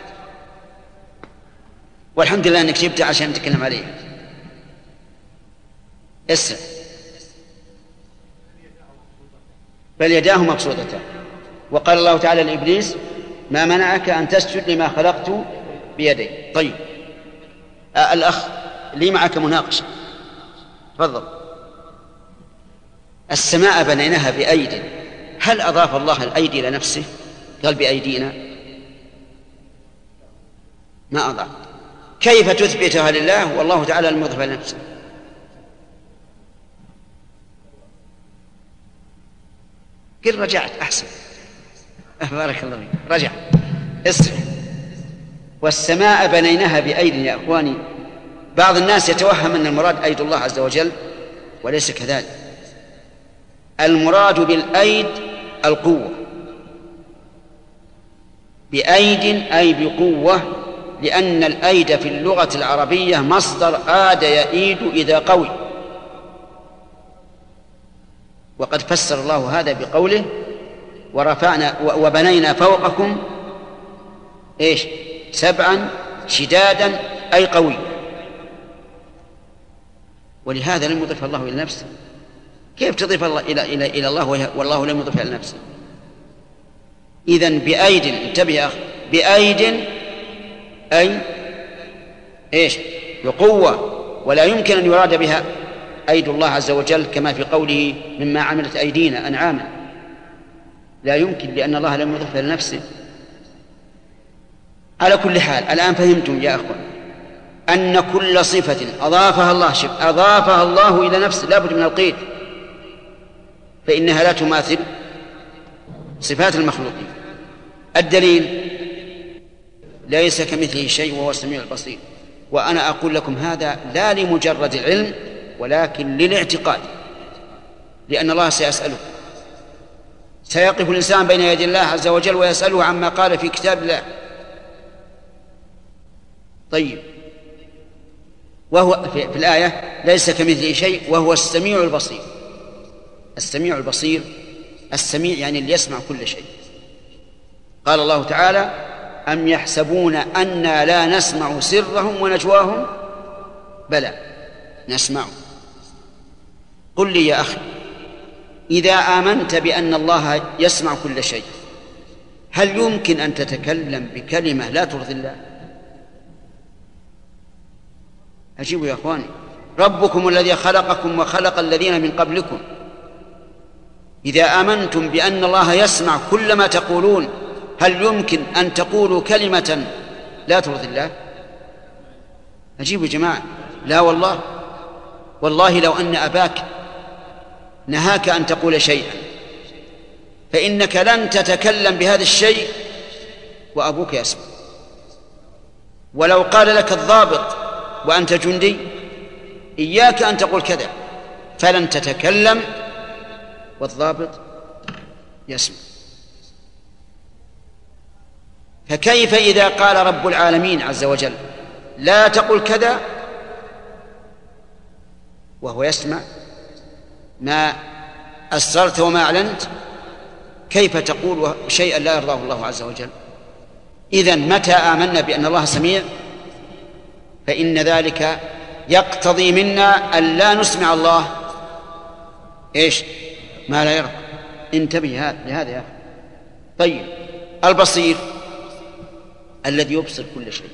والحمد لله أنك جبت عشان نتكلم عليه. اسم بل يداه مبسوطتان. وقال الله تعالى لإبليس: ما منعك أن تسجد لما خلقت بيدي. طيب آه الأخ لي معك مناقشة، تفضل. السماء بنيناها بأيد، هل أضاف الله الأيدي إلى نفسه؟ قال بأيدينا، ما أضاف. كيف تثبتها لله والله تعالى المضيف لنفسه؟ قل رجعت أحسن. بارك الله فيك. رجع. اسمع: والسماء بنيناها بأيد. يا أخواني، بعض الناس يتوهم أن المراد أيد الله عز وجل، وليس كذلك. المراد بالأيد القوة، بأيد أي بقوة، لأن الأيد في اللغة العربية مصدر آد يئيد إذا قوي. وقد فسر الله هذا بقوله: ورفعنا وبنينا فوقكم إيش؟ سبعا شدادا، أي قوي. ولهذا لم يضف الله إلى نفسه. كيف تضيف الله إلى إلى إلى الله والله لم يضف إلى نفسه؟ إذن بأيد، انتبه يا أخي، بأيد أي إيش؟ بقوة، ولا يمكن أن يراد بها أيد الله عز وجل كما في قوله: مما عملت أيدينا أنعاما. لا يمكن، لأن الله لم يضف إلى نفسه. على كل حال، الآن فهمتم يا أخوان أن كل صفة أضافها الله شف أضافها الله إلى نفسه لا بد من القيد، فإنها لا تماثل صفات المخلوقين. الدليل: ليس كمثله شيء وهو السميع البصير. وأنا أقول لكم هذا لا لمجرد العلم ولكن للاعتقاد، لأن الله سيسأله سيقف الإنسان بين يدي الله عز وجل ويسأله عما قال في كتاب الله. طيب، وهو في الآية ليس كمثله شيء وهو السميع البصير. السميع البصير، السميع يعني اللي يسمع كل شيء. قال الله تعالى: أم يحسبون أنا لا نسمع سرهم ونجواهم بلى نسمع. قل لي يا أخي، إذا آمنت بأن الله يسمع كل شيء، هل يمكن أن تتكلم بكلمة لا ترضي الله؟ أجيبوا يا أخواني. ربكم الذي خلقكم وخلق الذين من قبلكم. إذا آمنتم بأن الله يسمع كل ما تقولون، هل يمكن أن تقولوا كلمة لا ترضي الله؟ أجيبوا يا جماعة. لا والله. والله لو أن أباك نهاك أن تقول شيئا فإنك لن تتكلم بهذا الشيء وأبوك يسمع. ولو قال لك الضابط وأنت جندي: إياك أن تقول كذا، فلن تتكلم والضابط يسمع. فكيف إذا قال رب العالمين عز وجل: لا تقل كذا، وهو يسمع ما أسررت وما أعلنت؟ كيف تقول شيئا لا يرضاه الله عز وجل؟ إذن متى آمنا بأن الله سميع فإن ذلك يقتضي منا أن لا نسمع الله إيش؟ ما لا يرضى. انتبه لهذا يا أخي. طيب، البصير الذي يبصر كل شيء،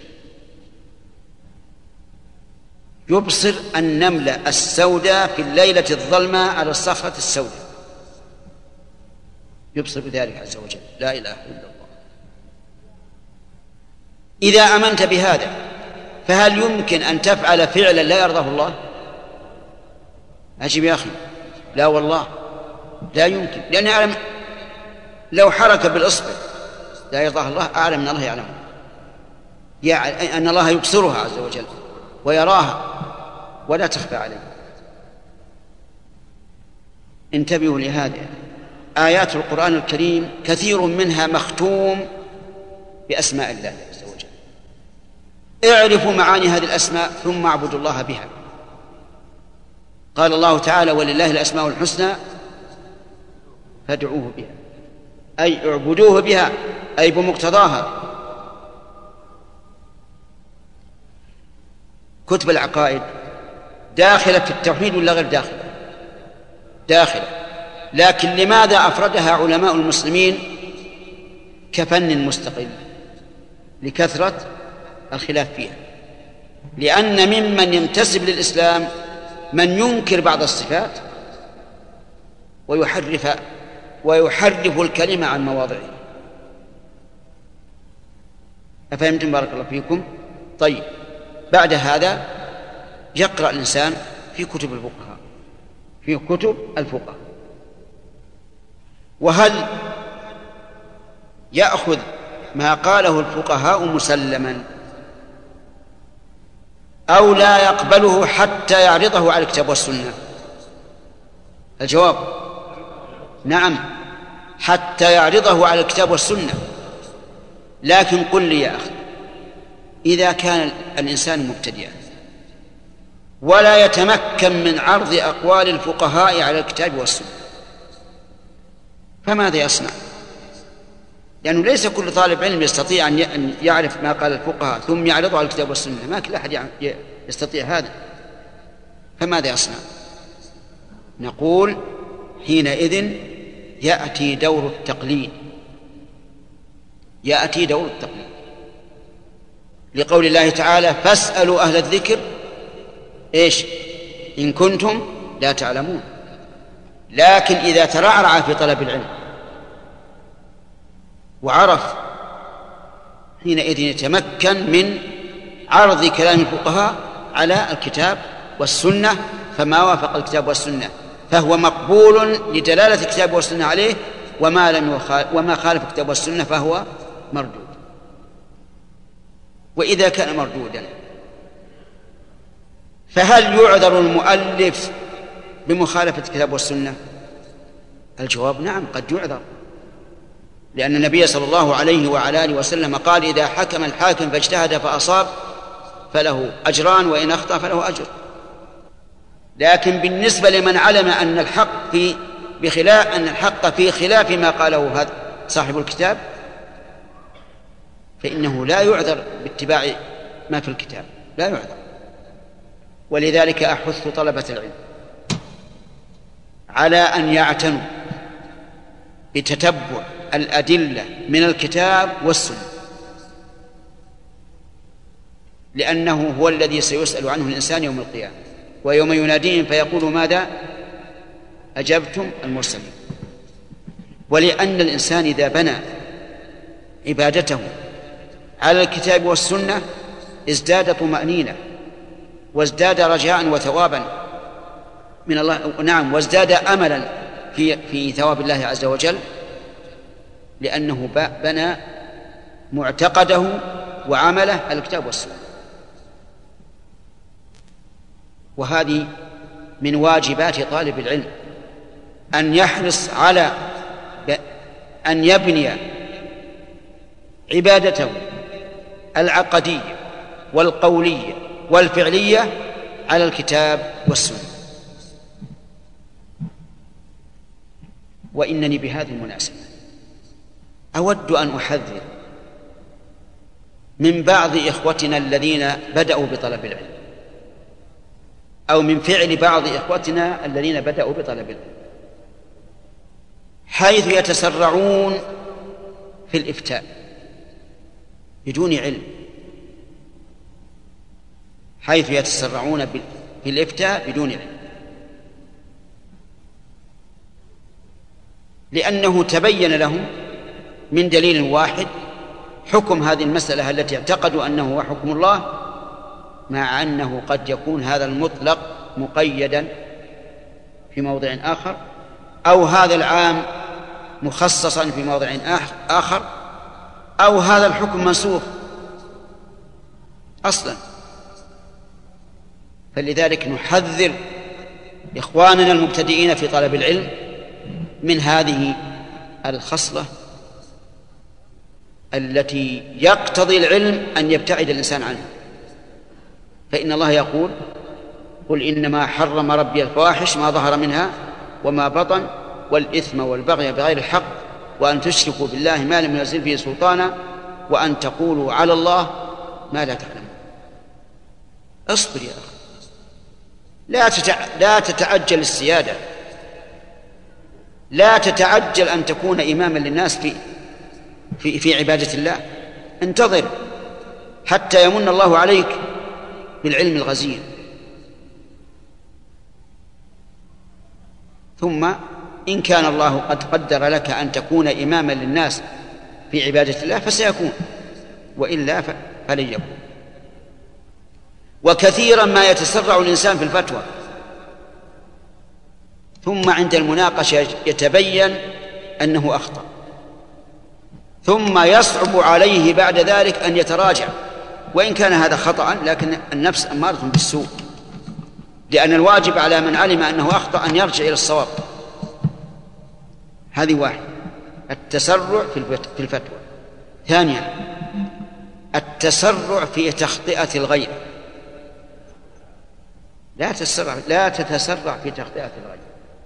يبصر النملة السوداء في الليلة الظلماء على الصخرة السوداء، يبصر بذلك عز وجل. لا إله إلا الله. إذا آمنت بهذا، فهل يمكن أن تفعل فعلا لا يرضاه الله؟ أجب يا أخي. لا والله لا يمكن، لأن أعلم لو حرك بالإصبع لا يرضاه الله، أعلم أن الله يعلم، يعني أن الله يبصرها عز وجل ويراها ولا تخفى عليه. انتبهوا لهذا. آيات القرآن الكريم كثير منها مختوم بأسماء الله عز وجل. اعرفوا معاني هذه الأسماء ثم اعبدوا الله بها. قال الله تعالى: ولله الأسماء الحسنى فادعوه بها، أي اعبدوه بها، أي بمقتضاها. كتب العقائد داخلة في التوحيد ولا غير داخلة؟ داخلة. لكن لماذا أفردها علماء المسلمين كفن مستقل؟ لكثرة الخلاف فيها. لأن ممن ينتسب للإسلام من ينكر بعض الصفات ويحرف ويحرف الكلمة عن مواضعه. أفهمتم؟ بارك الله فيكم. طيب، بعد هذا يقرأ الإنسان في كتب الفقهاء، في كتب الفقهاء. وهل يأخذ ما قاله الفقهاء مسلما أو لا يقبله حتى يعرضه على الكتاب والسنة؟ الجواب: نعم، حتى يعرضه على الكتاب والسنة. لكن قل لي يا أخي، إذا كان الإنسان مبتدئا ولا يتمكن من عرض أقوال الفقهاء على الكتاب والسنة، فماذا يصنع؟ لأنه يعني ليس كل طالب علم يستطيع أن يعرف ما قال الفقهاء ثم يعرضه على الكتاب والسنة، ما كل أحد يستطيع هذا. فماذا يصنع؟ نقول حينئذ يأتي دور التقليد، يأتي دور التقليد لقول الله تعالى: فاسألوا أهل الذكر إيش إن كنتم لا تعلمون. لكن إذا ترعرع في طلب العلم وعرف، حينئذ يتمكن من عرض كلام الفقهاء على الكتاب والسنة، فما وافق الكتاب والسنة فهو مقبول لدلالة الكتاب والسنة عليه، وما لم يخالف وما خالف الكتاب والسنة فهو مردود. وإذا كان مردودا فهل يعذر المؤلف بمخالفة الكتاب والسنة؟ الجواب: نعم، قد يعذر. لأن النبي صلى الله عليه وعلى آله وسلم قال: إذا حكم الحاكم فاجتهد فأصاب فله أجران وإن أخطأ فله أجر. لكن بالنسبة لمن علم أن الحق في بخلاف أن الحق في خلاف ما قاله هذا صاحب الكتاب فإنه لا يعذر باتباع ما في الكتاب، لا يعذر. ولذلك أحث طلبة العلم على أن يعتنوا بتتبع الأدلة من الكتاب والسنة، لأنه هو الذي سيسأل عنه الإنسان يوم القيامة، ويوم يناديهم فيقول: ماذا أجبتم المرسلين. ولأن الإنسان إذا بنى عبادته على الكتاب والسنة ازداد طمأنينة وازداد رجاء وثوابا من الله، نعم، وازداد أملا في في ثواب الله عز وجل، لأنه بنى معتقده وعمله على الكتاب والسنة. وهذه من واجبات طالب العلم أن يحرص على أن يبني عبادته العقدية والقولية والفعلية على الكتاب والسنة. وإنني بهذه المناسبة أود أن أحذر من بعض إخوتنا الذين بدأوا بطلب العلم، أو من فعل بعض إخوتنا الذين بدأوا بطلب العلم، حيث يتسرعون في الإفتاء بدون علم، حيث يتسرعون في الإفتاء بدون علم، لأنه تبين لهم من دليل واحد حكم هذه المسألة التي اعتقدوا أنه هو حكم الله، مع أنه قد يكون هذا المطلق مقيدا في موضع آخر، أو هذا العام مخصصا في موضع آخر، أو هذا الحكم منسوخ أصلا. فلذلك نحذر إخواننا المبتدئين في طلب العلم من هذه الخصلة التي يقتضي العلم أن يبتعد الإنسان عنها. فإن الله يقول: قل إنما حرم ربي الفواحش ما ظهر منها وما بطن والإثم والبغي بغير الحق وأن تشركوا بالله ما لم ينزل به سلطانا وأن تقولوا على الله ما لا تعلمون. اصبر يا أخي، لا تتع... لا تتعجل السيادة، لا تتعجل أن تكون إماما للناس في في في عبادة الله. انتظر حتى يمن الله عليك بالعلم الغزير، ثم إن كان الله قد قدر لك أن تكون إماما للناس في عبادة الله فسيكون، وإلا فلن يكون. وكثيرا ما يتسرع الإنسان في الفتوى، ثم عند المناقشة يتبين أنه أخطأ، ثم يصعب عليه بعد ذلك أن يتراجع، وإن كان هذا خطأ، لكن النفس أمارة بالسوء، لأن الواجب على من علم أنه أخطأ أن يرجع إلى الصواب. هذه واحد، التسرع في الفتوى. ثانيا، التسرع في تخطئة الغير. لا تتسرع لا تتسرع في تخطئة الغير،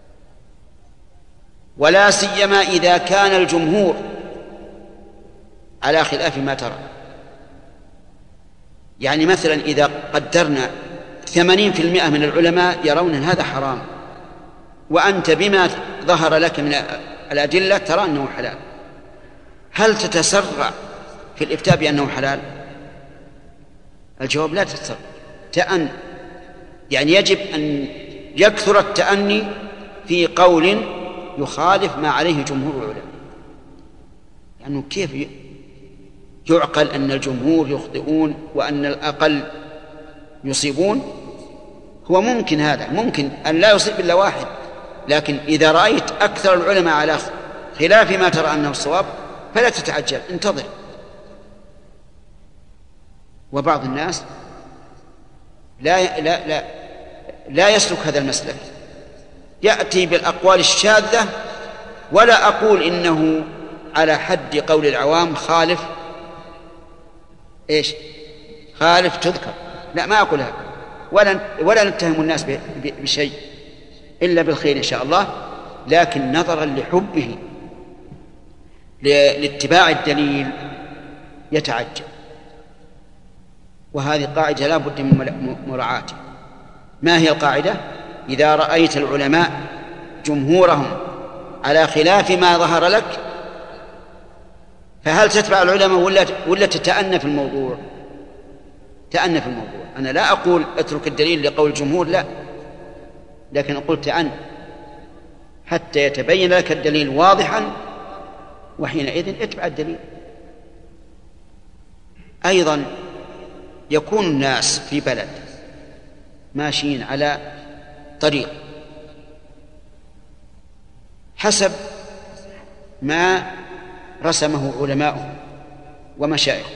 ولا سيما إذا كان الجمهور على خلاف ما ترى. يعني مثلا إذا قدرنا ثمانين في المئة من العلماء يرون أن هذا حرام، وأنت بما ظهر لك من الأدلة ترى أنه حلال، هل تتسرع في الإفتاء بأنه حلال؟ الجواب: لا تتسرع. تأن يعني يجب أن يكثر التأني في قول يخالف ما عليه جمهور العلماء. يعني كيف يعقل أن الجمهور يخطئون وأن الأقل يصيبون؟ هو ممكن، هذا ممكن أن لا يصيب إلا واحد، لكن إذا رأيت أكثر العلماء على خلاف ما ترى أنه الصواب فلا تتعجل، انتظر. وبعض الناس لا لا لا لا يسلك هذا المسلك، يأتي بالأقوال الشاذة، ولا أقول إنه على حد قول العوام خالف إيش؟ خالف تذكر. لا، ما أقول هذا، ولا ولا نتهم الناس بشيء إلا بالخير إن شاء الله، لكن نظرا لحبه لاتباع الدليل يتعجب، وهذه قاعدة لا بد من مراعاتها. ما هي القاعدة؟ إذا رأيت العلماء جمهورهم على خلاف ما ظهر لك فهل تتبع العلماء ولا ولا تتأنى في الموضوع؟ تأنى في الموضوع. أنا لا أقول اترك الدليل لقول الجمهور، لا، لكن أقول تأنى حتى يتبين لك الدليل واضحا، وحينئذ اتبع الدليل. أيضا يكون الناس في بلد ماشيين على طريق حسب ما رسمه علماؤهم ومشايخهم،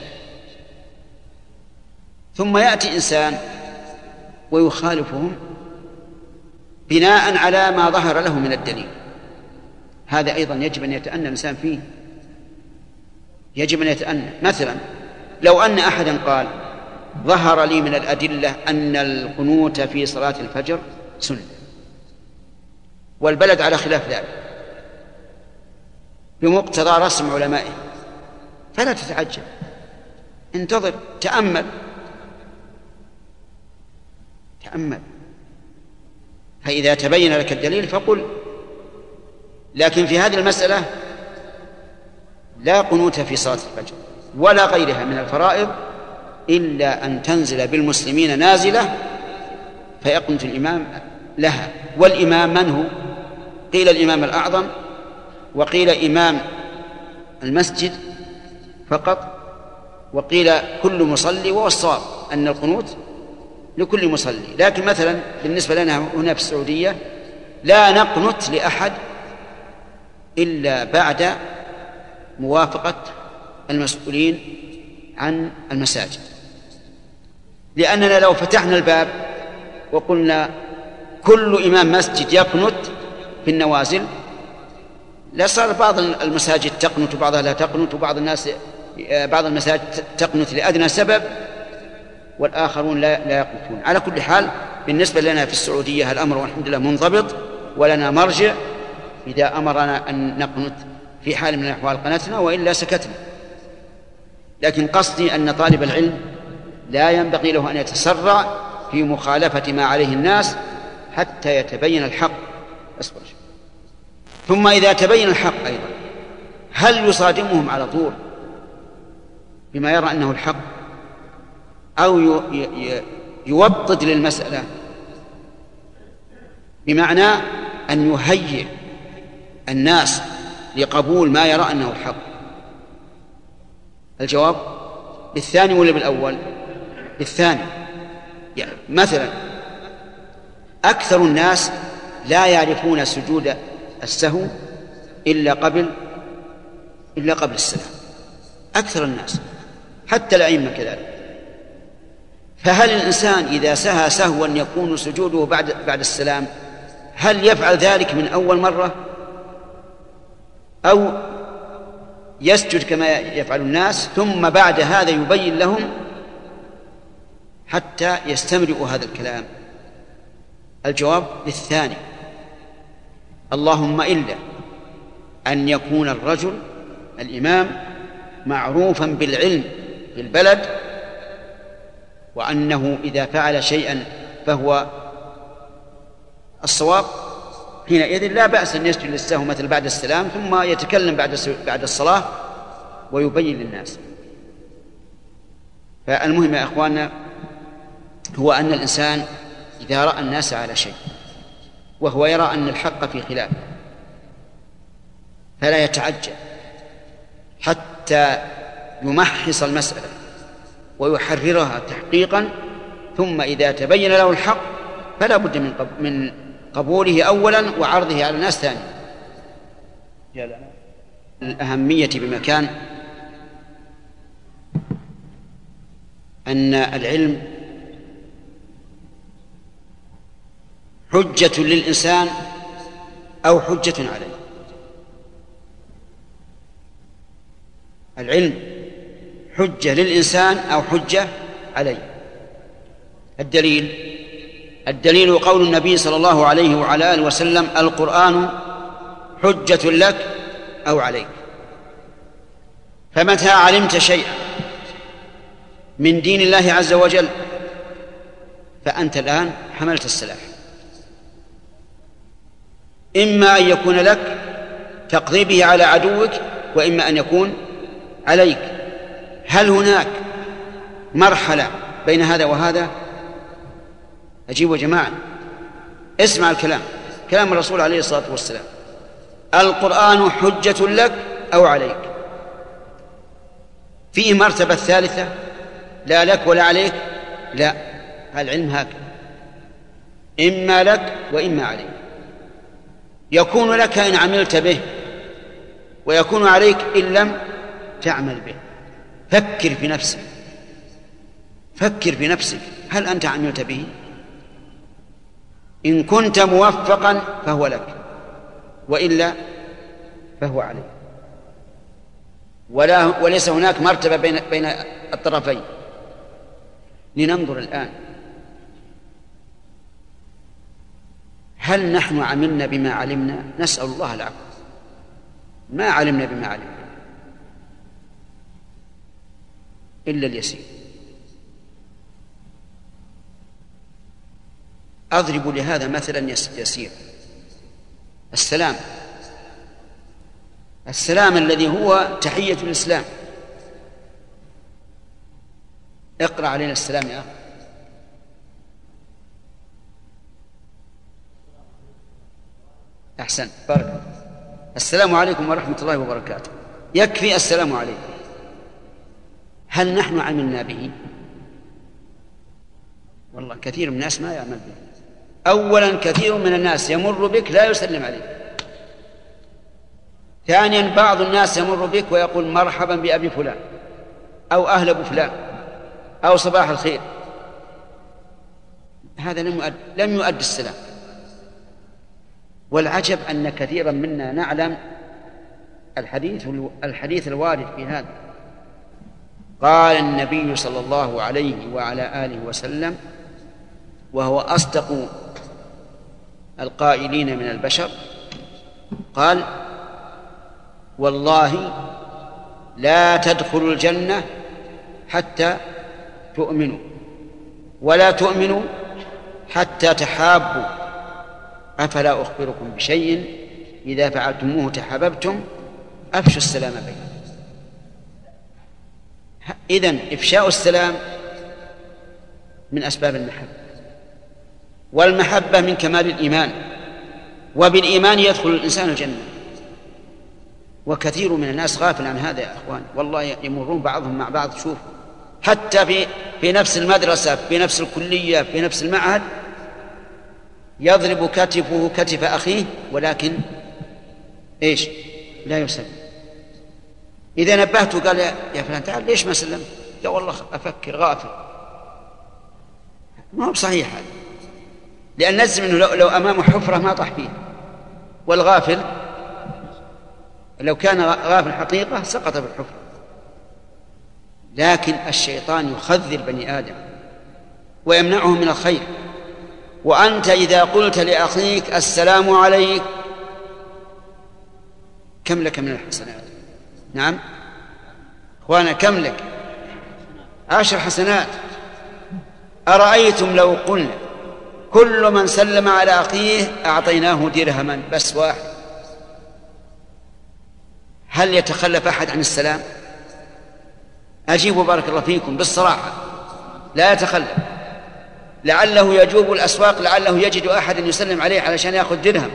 ثم يأتي إنسان ويخالفهم بناء على ما ظهر له من الدليل. هذا أيضا يجب أن يتأنى الإنسان فيه، يجب أن يتأنى. مثلا لو أن أحدا قال ظهر لي من الأدلة أن القنوت في صلاة الفجر سنة، والبلد على خلاف ذلك بمقتضى رسم علمائه، فلا تتعجب، انتظر، تأمل تأمل فإذا تبين لك الدليل فقل. لكن في هذه المسألة لا قنوت في صلاة الفجر ولا غيرها من الفرائض إلا أن تنزل بالمسلمين نازلة فيقنت الإمام لها. والإمام من هو؟ قيل الإمام الأعظم، وقيل إمام المسجد فقط، وقيل كل مصلي، والصواب أن القنوت لكل مصلي. لكن مثلا بالنسبة لنا هنا في السعودية لا نقنت لأحد إلا بعد موافقة المسؤولين عن المساجد، لأننا لو فتحنا الباب وقلنا كل إمام مسجد يقنت في النوازل لصار بعض المساجد تقنت وبعضها لا تقنت، وبعض الناس بعض المساجد تقنت لأدنى سبب والآخرون لا لا يقنتون. على كل حال بالنسبة لنا في السعودية الأمر والحمد لله منضبط، ولنا مرجع إذا أمرنا أن نقنت في حال من الأحوال قنتنا، وإلا سكتنا. لكن قصدي أن طالب العلم لا ينبغي له أن يتسرع في مخالفة ما عليه الناس حتى يتبين الحق. أصبر. ثم إذا تبين الحق أيضا هل يصادمهم على طول بما يرى أنه الحق، أو يوطد للمسألة بمعنى أن يهيئ الناس لقبول ما يرى أنه الحق؟ الجواب بالثاني ولا بالأول؟ بالثاني. يعني مثلا أكثر الناس لا يعرفون سجود السهو إلا قبل إلا قبل السلام، أكثر الناس حتى الأئمة كذلك. فهل الإنسان إذا سهى سهوا يكون سجوده بعد بعد السلام، هل يفعل ذلك من أول مرة أو يسجد كما يفعل الناس ثم بعد هذا يبين لهم حتى يستمرئوا هذا الكلام؟ الجواب بالثاني، اللهم إلا أن يكون الرجل الإمام معروفا بالعلم في البلد، وأنه إذا فعل شيئا فهو الصواب، حينئذ لا بأس أن يسجد للسهو مثل بعد السلام ثم يتكلم بعد بعد الصلاة ويبين للناس. فالمهم يا أخواننا هو أن الإنسان إذا رأى الناس على شيء وهو يرى أن الحق في خلاف فلا يتعجل حتى يمحص المسألة ويحررها تحقيقا، ثم إذا تبين له الحق فلا بد من من قبوله أولا وعرضه على الناس ثانيا. الأهمية بمكان أن العلم حجة للإنسان أو حجة عليه. العلم حجة للإنسان أو حجة عليه. الدليل الدليل قول النبي صلى الله عليه وعلى آله وسلم: القرآن حجة لك أو عليك. فمتى علمت شيئا من دين الله عز وجل فأنت الآن حملت السلاح، إما أن يكون لك تقضي به على عدوك، وإما أن يكون عليك. هل هناك مرحلة بين هذا وهذا؟ أجيبوا جماعة، اسمع الكلام، كلام الرسول عليه الصلاة والسلام: القرآن حجة لك أو عليك. فيه مرتبة ثالثة، لا لك ولا عليك، لا، العلم هكذا، إما لك وإما عليك. يكون لك إن عملت به، ويكون عليك إن لم تعمل به. فكر في نفسك، فكر في نفسك، هل أنت عملت به؟ إن كنت موفقا فهو لك، وإلا فهو عليك. ولا وليس هناك مرتبة بين بين الطرفين. لننظر الآن، هل نحن عملنا بما علمنا؟ نسأل الله العفو. ما علمنا بما علمنا إلا اليسير. أضرب لهذا مثلا يسير: السلام السلام الذي هو تحية الإسلام. اقرأ علينا السلام يا أخي. أحسن، بارك الله. السلام عليكم ورحمة الله وبركاته، يكفي السلام عليكم. هل نحن عملنا به؟ والله كثير من الناس ما يعمل به. أولا، كثير من الناس يمر بك لا يسلم عليك. ثانيا، بعض الناس يمر بك ويقول: مرحبا بأبي فلان، أو أهلا بفلان، أو صباح الخير. هذا لم يؤد لم يؤد السلام. والعجب أن كثيرا منا نعلم الحديث الحديث الوارد في هذا. قال النبي صلى الله عليه وعلى آله وسلم، وهو أصدق القائلين من البشر، قال: والله لا تدخلوا الجنة حتى تؤمنوا، ولا تؤمنوا حتى تحابوا، أفلا أخبركم بشيء إذا فعلتموه تحاببتم، أفشوا السلام بينكم. إذن إفشاء السلام من أسباب المحبة، والمحبة من كمال الإيمان، وبالإيمان يدخل الإنسان الجنة. وكثير من الناس غافل عن هذا يا أخوان، والله يمرون بعضهم مع بعض. شوف، حتى في في نفس المدرسة، في نفس الكلية، في نفس المعهد، يضرب كتفه كتف أخيه، ولكن إيش؟ لا يسلم. إذا نبهته قال: يا فلان تعال، ليش ما سلم؟ لا والله أفكر، غافل. ما هو بصحيح هذا، لأن نجزم أنه لو, لو أمامه حفرة ما طاح فيها. والغافل لو كان غافل حقيقة سقط بالحفرة. لكن الشيطان يخذل بني آدم ويمنعهم من الخير. وأنت إذا قلت لأخيك السلام عليك، كم لك من الحسنات؟ نعم أخوانا، كم لك؟ عشر حسنات. أرأيتم لو قلنا كل من سلم على أخيه أعطيناه درهما بس واحد، هل يتخلف أحد عن السلام؟ أجيبوا بارك الله فيكم بالصراحة، لا يتخلف. لعله يجوب الأسواق، لعله يجد أحد يسلم عليه علشان يأخذ درهم،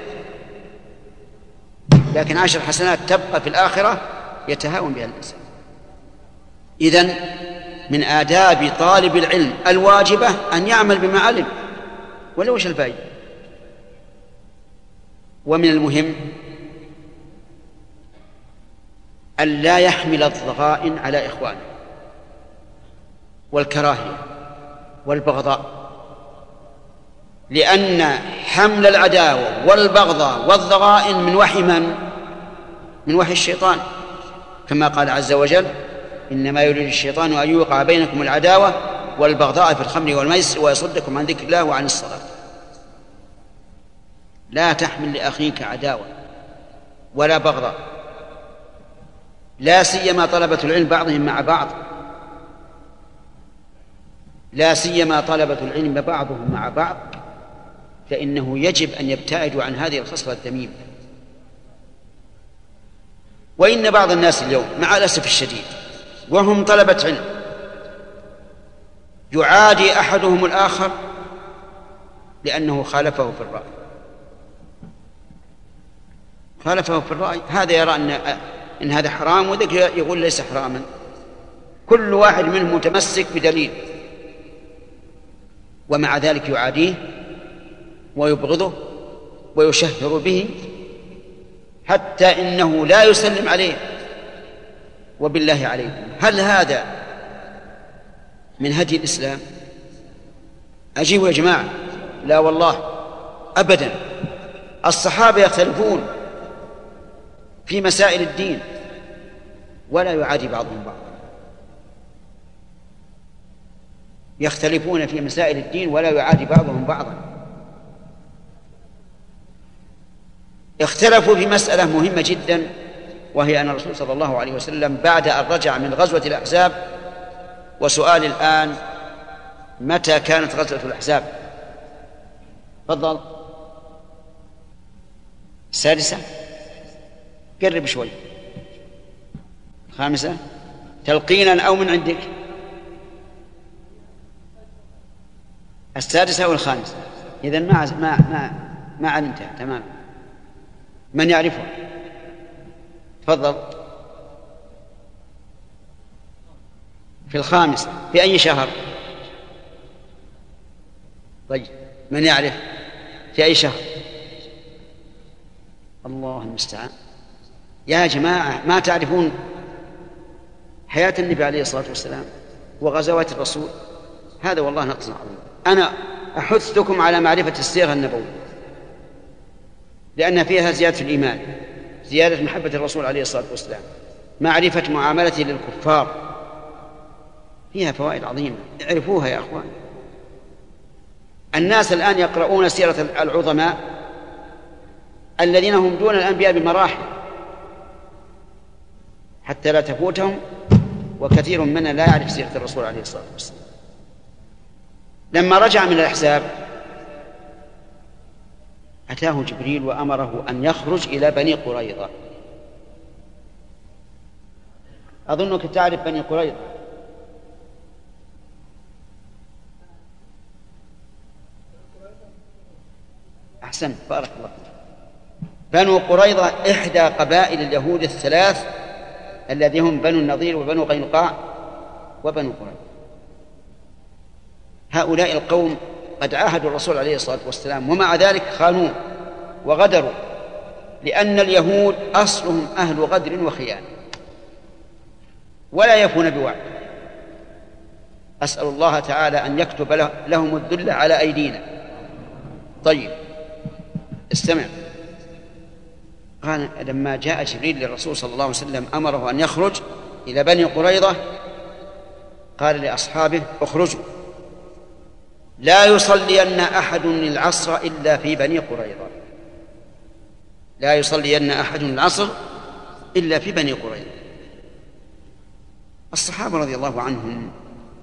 لكن عشر حسنات تبقى في الآخرة يتهاون بها الإنسان. إذن من آداب طالب العلم الواجبة أن يعمل بما علم، ولو وش الفائدة. ومن المهم أن لا يحمل الضغائن على إخوانه والكراهية والبغضاء، لأن حمل العداوة والبغضاء والضغائن من وحي من؟ من وحي الشيطان. كما قال عز وجل: إنما يريد الشيطان أن يوقع بينكم العداوة والبغضاء في الخمر والميسر ويصدكم عن ذكر الله وعن الصلاة. لا تحمل لأخيك عداوة ولا بغضاء، لا سيما طلبة العلم بعضهم مع بعض، لا سيما طلبة العلم بعضهم مع بعض، فإنه يجب أن يبتعدوا عن هذه الخصلة الذميمة. وإن بعض الناس اليوم مع الأسف الشديد وهم طلبة علم يعادي أحدهم الآخر لأنه خالفه في الرأي، خالفه في الرأي، هذا يرى أن, إن هذا حرام وذاك يقول ليس حراما، كل واحد منهم متمسك بدليل، ومع ذلك يعاديه ويبغضه ويشهر به حتى إنه لا يسلم عليه. وبالله عليكم، هل هذا من هدي الإسلام؟ أجيبوا يا جماعة، لا والله أبدا. الصحابة يختلفون في مسائل الدين ولا يعادي بعضهم بعضا، يختلفون في مسائل الدين ولا يعادي بعضهم بعضا. اختلفوا في مسألة مهمة جدا، وهي أن الرسول صلى الله عليه وسلم بعد أن رجع من غزوة الأحزاب، وسؤال الآن: متى كانت غزوة الأحزاب؟ تفضل. السادسة؟ قرب شوي. الخامسة؟ تلقينا أو من عندك؟ السادسة أو الخامسة؟ إذن ما ما ما ما علمتها تمام. من يعرفها؟ تفضل. في الخامسة. في أي شهر؟ طيب، من يعرف في أي شهر؟ الله المستعان. يا جماعة، ما تعرفون حياة النبي عليه الصلاة والسلام وغزوات الرسول؟ هذا والله نقص عظيم. أنا أحثكم على معرفة السيرة النبوية، لأن فيها زيادة الإيمان، زيادة محبة الرسول عليه الصلاة والسلام، معرفة معاملته للكفار، فيها فوائد عظيمة، اعرفوها يا أخوان. الناس الآن يقرؤون سيرة العظماء الذين هم دون الأنبياء بمراحل حتى لا تفوتهم، وكثير منا لا يعرف سيرة الرسول عليه الصلاة والسلام. لما رجع من الأحزاب أتاه جبريل وأمره أن يخرج إلى بني قريظة. أظنك تعرف بني قريظة. أحسن، بارك الله. بنو قريظة إحدى قبائل اليهود الثلاث الذي هم بنو النضير وبنو قينقاع وبنو قريظة. هؤلاء القوم قد عاهدوا الرسول عليه الصلاة والسلام، ومع ذلك خانوه وغدروا، لأن اليهود أصلهم أهل غدر وخيانة ولا يفون بوعد. أسأل الله تعالى أن يكتب لهم الذل على أيدينا. طيب، استمع. قال لما جاء جبريل للرسول صلى الله عليه وسلم أمره أن يخرج إلى بني قريظة، قال لأصحابه: اخرجوا، لا يصلين أحد العصر إلا في بني قريظة، لا يصلين أحد العصر إلا في بني قريظة. الصحابة رضي الله عنهم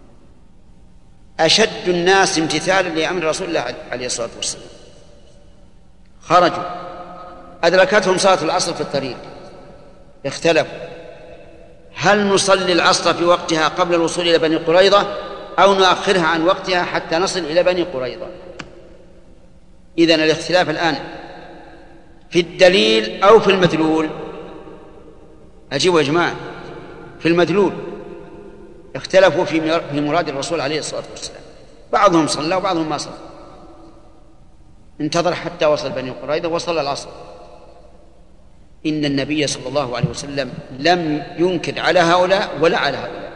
أشد الناس امتثالا لأمر رسول الله عليه الصلاة والسلام. خرجوا، أدركتهم صلاة العصر في الطريق، اختلفوا: هل نصلي العصر في وقتها قبل الوصول إلى بني قريظة أو نؤخرها عن وقتها حتى نصل إلى بني قريظة؟ إذن الاختلاف الآن في الدليل أو في المدلول؟ أجيبوا يا جماعة، في المدلول. اختلفوا في مراد الرسول عليه الصلاة والسلام، بعضهم صلى وبعضهم ما صلى، انتظر حتى وصل بني قريظة وصل العصر. إن النبي صلى الله عليه وسلم لم ينكر على هؤلاء ولا على هؤلاء،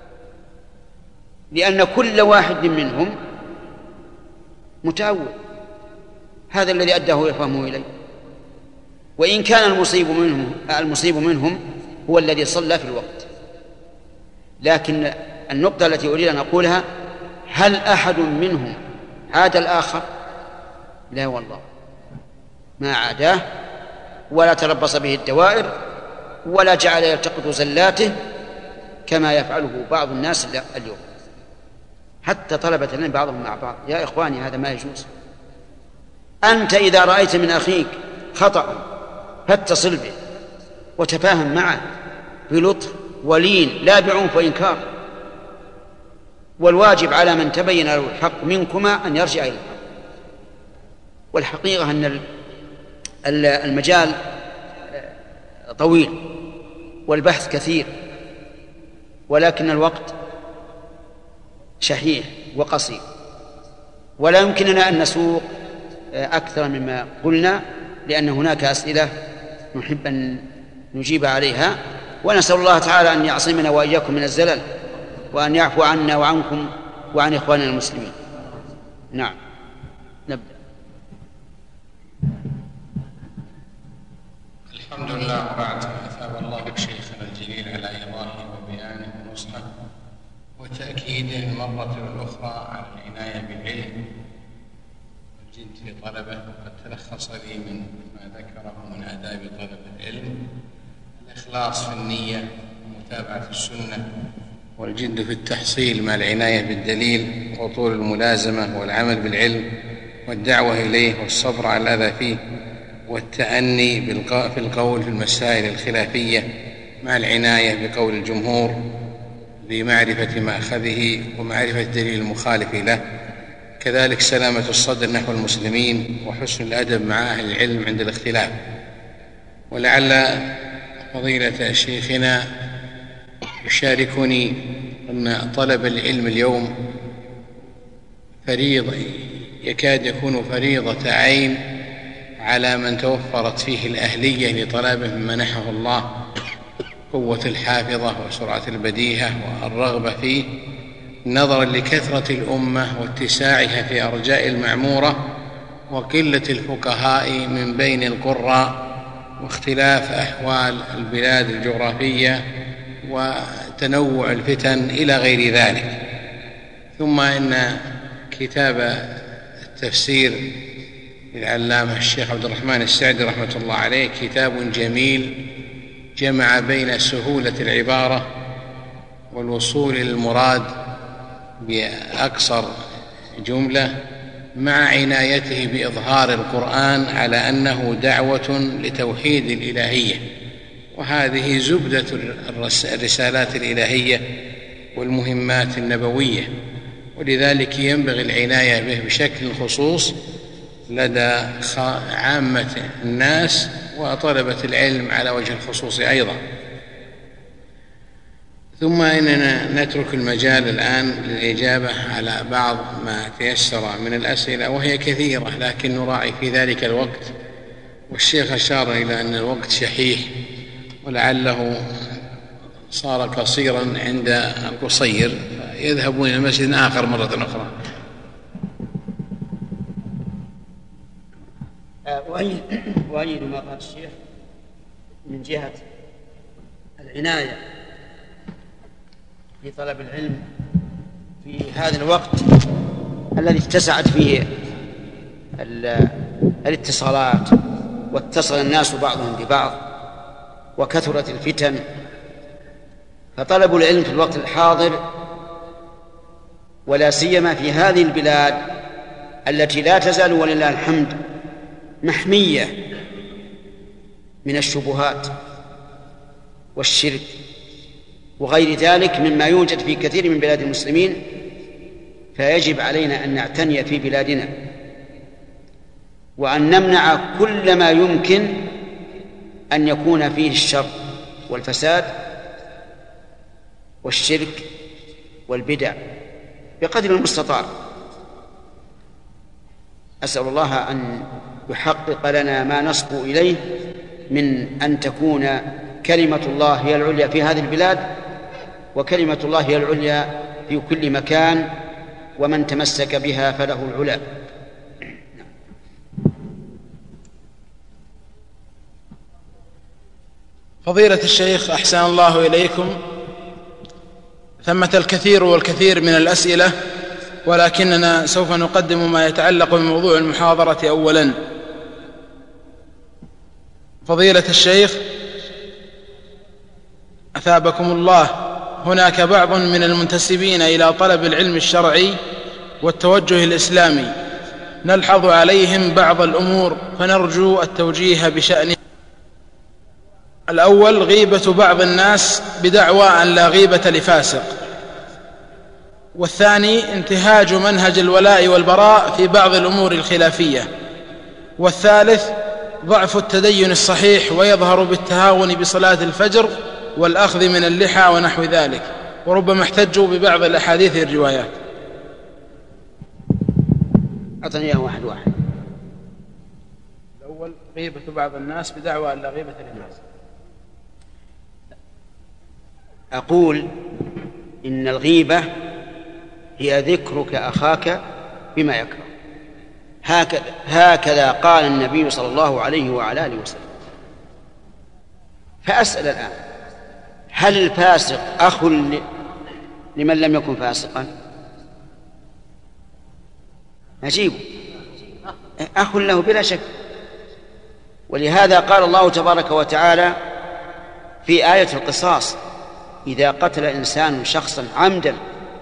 لأن كل واحد منهم متأول، هذا الذي أداه يفهمه إليه. وإن كان المصيب منهم المصيب منهم هو الذي صلى في الوقت. لكن النقطة التي أريد أن أقولها: هل أحد منهم عاد الآخر؟ لا والله، ما عاداه ولا تربص به الدوائر ولا جعل يلتقط زلاته كما يفعله بعض الناس اليوم، حتى طلبة العلم بعضهم مع بعض. يا إخواني، هذا ما يجوز. أنت إذا رأيت من أخيك خطأ فاتصل به وتفاهم معه بلطف ولين، لا بعنف وإنكار. والواجب على من تبين له الحق منكما أن يرجع إلى الحق. والحقيقة أن المجال طويل والبحث كثير، ولكن الوقت شحيح وقصير، ولا يمكننا أن نسوق أكثر مما قلنا، لأن هناك أسئلة نحب أن نجيب عليها، ونسأل الله تعالى أن يعصمنا وإياكم من الزلل، وأن يعفو عنا وعنكم وعن إخواننا المسلمين. نعم، نبدأ. الحمد لله، وبعد. أثاب الله شيخنا الجليل على إيضاحه وبيانه ونصحه وتأكيده المرة الأخرى على العناية بالعلم والجد لطلبه. وقد تلخص لي من ما ذكره من آداب طلب العلم الإخلاص في النية ومتابعة السنة والجد في التحصيل مع العناية بالدليل وطول الملازمة والعمل بالعلم والدعوة إليه والصبر على الأذى فيه والتأني في القول في المسائل الخلافية مع العناية بقول الجمهور بمعرفة مأخذه ومعرفة دليل المخالف له. كذلك سلامة الصدر نحو المسلمين وحسن الأدب مع أهل العلم عند الاختلاف. ولعل فضيلة شيخنا يشاركني أن طلب العلم اليوم فريضة، يكاد يكون فريضة عين على من توفرت فيه الأهلية لطلبه من منحه الله قوة الحافظة وسرعة البديهة والرغبة فيه، نظرا لكثرة الأمة واتساعها في أرجاء المعمورة وقلة الفقهاء من بين القراء واختلاف أحوال البلاد الجغرافية وتنوع الفتن إلى غير ذلك. ثم إن كتاب التفسير للعلامة الشيخ عبد الرحمن السعدي رحمة الله عليه كتاب جميل جمع بين سهولة العبارة والوصول للمراد بأقصر جملة مع عنايته بإظهار القرآن على أنه دعوة لتوحيد الإلهية، وهذه زبدة الرسالات الإلهية والمهمات النبوية، ولذلك ينبغي العناية به بشكل خصوص لدى عامة الناس وطلبة العلم على وجه الخصوص أيضا. ثم إننا نترك المجال الآن للإجابة على بعض ما تيسر من الأسئلة، وهي كثيرة لكن نراعي في ذلك الوقت، والشيخ أشار إلى أن الوقت شحيح ولعله صار قصيرا عند القصير يذهبون إلى مسجد آخر مرة أخرى. وأيد ما قال الشيخ من جهة العناية بطلب العلم في هذا الوقت الذي اتسعت فيه الاتصالات واتصل الناس بعضهم ببعض وكثرت الفتن، فطلب العلم في الوقت الحاضر ولا سيما في هذه البلاد التي لا تزال ولله الحمد محمية من الشبهات والشرك وغير ذلك مما يوجد في كثير من بلاد المسلمين، فيجب علينا أن نعتني في بلادنا وأن نمنع كل ما يمكن أن يكون فيه الشر والفساد والشرك والبدع بقدر المستطاع. أسأل الله أن يحقق لنا ما نصبو إليه من أن تكون كلمة الله هي العليا في هذه البلاد، وكلمة الله هي العليا في كل مكان، ومن تمسك بها فله العلا. فضيلة الشيخ أحسن الله إليكم، ثمة الكثير والكثير من الأسئلة، ولكننا سوف نقدم ما يتعلق بموضوع المحاضرة أولا. فضيلة الشيخ أثابكم الله، هناك بعض من المنتسبين إلى طلب العلم الشرعي والتوجه الإسلامي نلحظ عليهم بعض الأمور، فنرجو التوجيه بشأنه. الأول: غيبة بعض الناس بدعوى أن لا غيبة لفاسق. والثاني: انتهاج منهج الولاء والبراء في بعض الأمور الخلافية. والثالث: ضعف التدين الصحيح ويظهر بالتهاون بصلاة الفجر والأخذ من اللحى ونحو ذلك، وربما احتجوا ببعض الأحاديث الروايات. أعطني إياه واحد واحد. الأول: غيبة بعض الناس بدعوى أن لا غيبة للناس. أقول إن الغيبة هي ذكرك أخاك بما يكره، هكذا, هكذا قال النبي صلى الله عليه وعلى آله وسلم. فأسأل الآن: هل الفاسق أخ لمن لم يكن فاسقا؟ نجيب: أخ له بلا شك. ولهذا قال الله تبارك وتعالى في آية القصاص: إذا قتل إنسان شخصا عمدا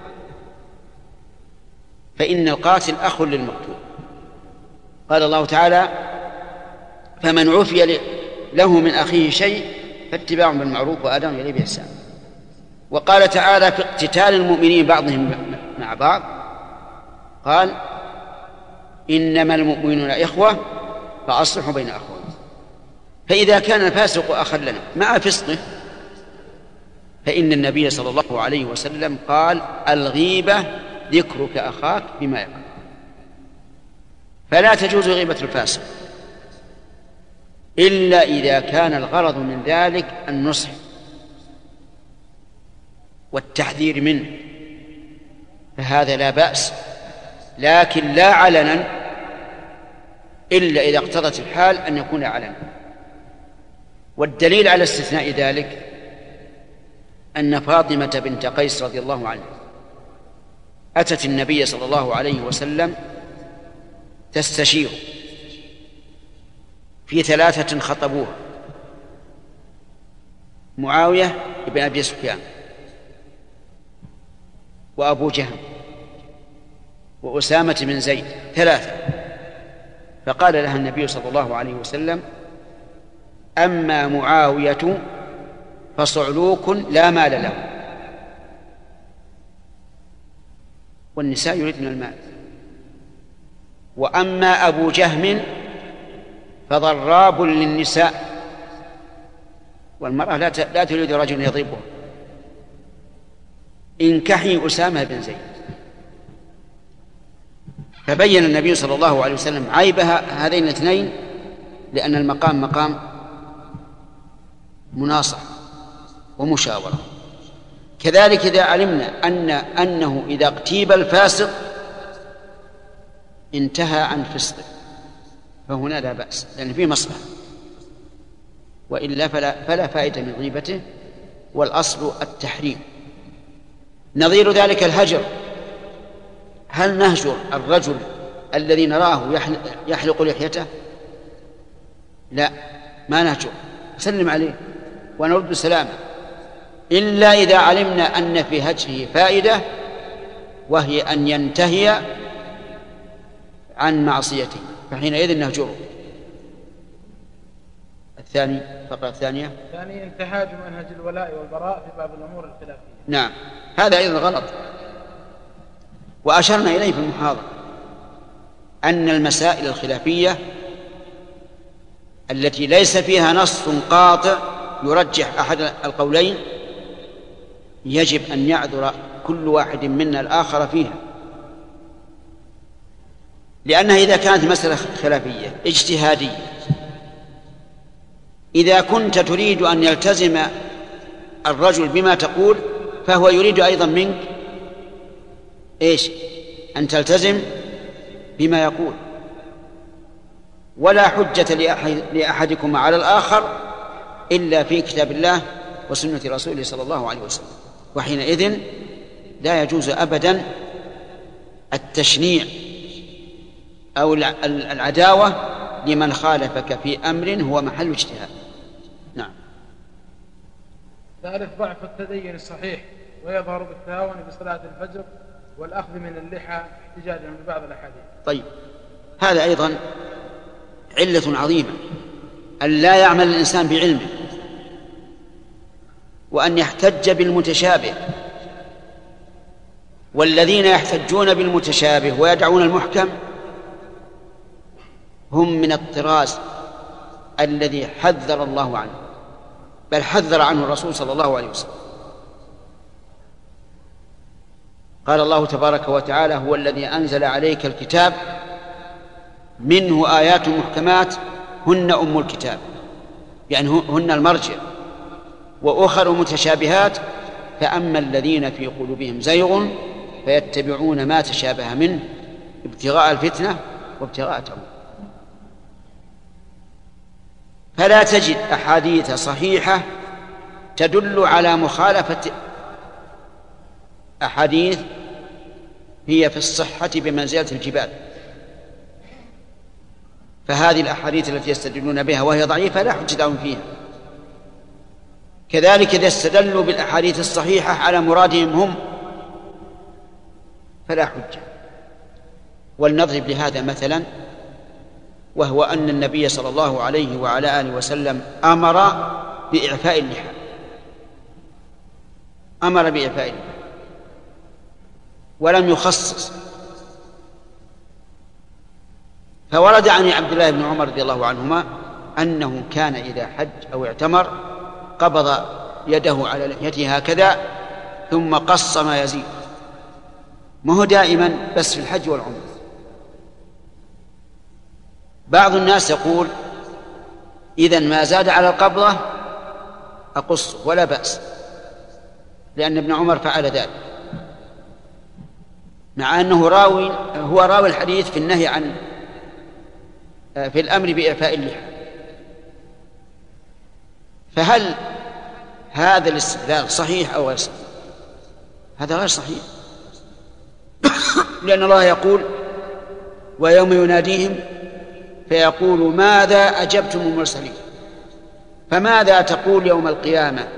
فإن القاتل أخ للمقتول. قال الله تعالى: فمن عفي له من أخيه شيء فاتباع بالمعروف وأداء إليه بإحسان. وقال تعالى في اقتتال المؤمنين بعضهم مع بعض: قال: إنما المؤمنون إخوة فأصلحوا بين أخوة. فإذا كان الفاسق أخا لنا مع فسقه، فإن النبي صلى الله عليه وسلم قال: الغيبة ذكرك أخاك بما يكره. فلا تجوز غيبة الفاسق إلا إذا كان الغرض من ذلك النصح والتحذير منه، فهذا لا بأس، لكن لا علنا إلا إذا اقتضت الحال أن يكون علنا. والدليل على استثناء ذلك أن فاطمة بنت قيس رضي الله عنها أتت النبي صلى الله عليه وسلم تستشير في ثلاثة خطبوها: معاوية بن أبي سفيان، وأبو جهم، وأسامة بن زيد، ثلاثة. فقال لها النبي صلى الله عليه وسلم: أما معاوية فصعلوك لا مال له. والنساء يريدن المال. وأما أبو جهم فضراب للنساء، والمرأة لا تريد رجل يضربها. انكحي أسامة بن زيد. فبين النبي صلى الله عليه وسلم عيبها هذين الاثنين، لأن المقام مقام مناصح ومشاورة. كذلك إذا علمنا أن أنه إذا اغتيب الفاسق انتهى عن فسقه، فهنا لا بأس، لأن فيه مصلحة، وإلا فلا, فلا فائدة من غيبته، والأصل التحريم. نظير ذلك الهجر. هل نهجر الرجل الذي نراه يحلق لحيته؟ لا، ما نهجر، سلم عليه ونرد سلامه، إلا إذا علمنا أن في هجره فائدة، وهي أن ينتهي عن معصيته، فحينئذ نهجره. الثاني، الفقرة الثانية: الثاني انتهاج منهج الولاء والبراء في بعض الأمور الخلافية. نعم، هذا أيضا غلط. وأشرنا إليه في المحاضرة أن المسائل الخلافية التي ليس فيها نص قاطع يرجح أحد القولين يجب أن يعذر كل واحد منا الآخر فيها، لأنها إذا كانت مسألة خلافية اجتهادية، إذا كنت تريد أن يلتزم الرجل بما تقول، فهو يريد أيضا منك إيش؟ أن تلتزم بما يقول. ولا حجة لأحد لأحدكم على الآخر إلا في كتاب الله وسنة رسوله صلى الله عليه وسلم. وحينئذ لا يجوز أبدا التشنيع أو العداوة لمن خالفك في أمر هو محل اجتهاد. نعم. ثالث ضعف التدين الصحيح ويظهر بالتهاون بصلاة الفجر والأخذ من اللحى احتجاجا ببعض الأحاديث. طيب، هذا أيضا علة عظيمة، أن لا يعمل الإنسان بعلمه، وأن يحتج بالمتشابه. والذين يحتجون بالمتشابه ويدعون المحكم هم من الطراز الذي حذر الله عنه، بل حذر عنه الرسول صلى الله عليه وسلم. قال الله تبارك وتعالى: هو الذي أنزل عليك الكتاب منه آيات محكمات هن أم الكتاب، يعني هن المرجع، وأخر متشابهات، فأما الذين في قلوبهم زيغ فيتبعون ما تشابه منه ابتغاء الفتنة وابتغاء تأويله. فلا تجد أحاديث صحيحة تدل على مخالفة أحاديث هي في الصحة بمنزلة الجبال، فهذه الأحاديث التي يستدلون بها وهي ضعيفة لا حجة لهم فيها. كذلك إذا استدلوا بالأحاديث الصحيحة على مرادهم هم فلا حجة. ولنضرب لهذا مثلا، وهو أن النبي صلى الله عليه وعلى آله وسلم أمر بإعفاء اللحى، أمر بإعفاء اللحى ولم يخصص. فورد عن عبد الله بن عمر رضي الله عنهما أنه كان إذا حج أو اعتمر قبض يده على لحيته هكذا ثم قص ما يزيد، ما هو دائما بس في الحج والعمرة. بعض الناس يقول إذن ما زاد على القبضة أقصه ولا بأس، لأن ابن عمر فعل ذلك، مع أنه راوي هو راوي الحديث في النهي عن في الأمر بإعفاء اللحى. فهل هذا الاستدلال صحيح أو غير صحيح؟ هذا غير صحيح، لأن الله يقول: ويوم يناديهم فيقول ماذا أجبتم المرسلين. فماذا تقول يوم القيامة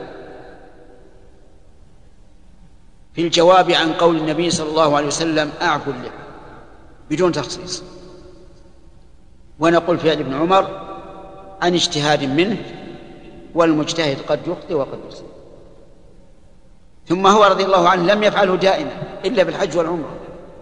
في الجواب عن قول النبي صلى الله عليه وسلم: أعفوا اللحى، بدون تخصيص؟ ونقول في ابن عمر عن اجتهاد منه، والمجتهد قد يخطئ وقد يصيب. ثم هو رضي الله عنه لم يفعله دائما إلا بالحج والعمرة.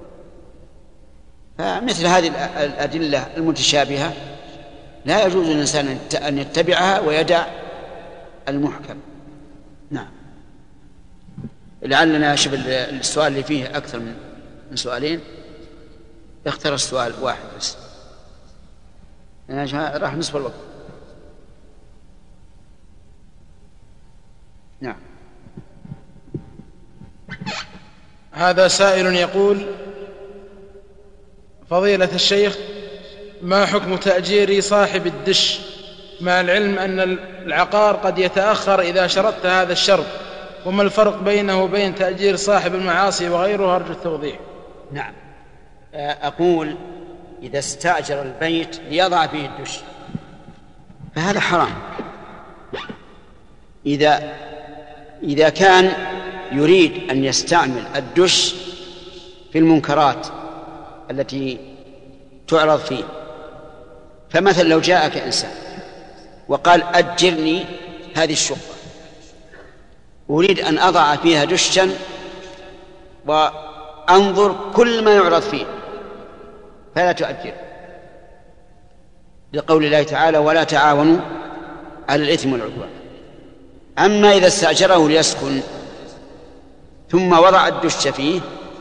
فمثل هذه الأدلة المتشابهة لا يجوز للإنسان أن يتبعها ويدع المحكم. نعم. لعلنا شوف السؤال اللي فيه أكثر من سؤالين، اختر السؤال واحد بس، راح نصف الوقت. نعم. هذا سائل يقول: فضيلة الشيخ، ما حكم تأجير صاحب الدش مع العلم أن العقار قد يتأخر إذا شرطت هذا الشرط، وما الفرق بينه وبين تأجير صاحب المعاصي وغيره؟ أرجو التوضيح. نعم. أقول إذا استأجر البيت ليضع فيه الدش فهذا حرام. إذا إذا كان يريد أن يستعمل الدش في المنكرات التي تعرض فيه، فمثلا لو جاءك إنسان وقال: أجرني هذه الشقة، أريد أن أضع فيها دشا وأنظر كل ما يعرض فيه، فلا تؤجر، لقول الله تعالى: ولا تعاونوا على الإثم والعدوان. أما إذا استأجره ليسكن ثم وضع الدش فيه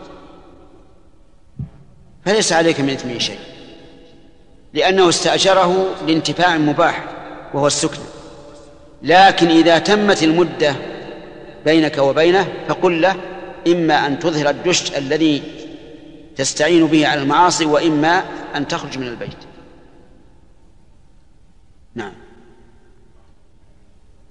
فليس عليك من إثمه شيء، لأنه استأجره لانتفاع مباح وهو السكن. لكن إذا تمت المدة بينك وبينه فقل له: إما أن تظهر الدش الذي تستعين به على المعاصي، وإما أن تخرج من البيت. نعم.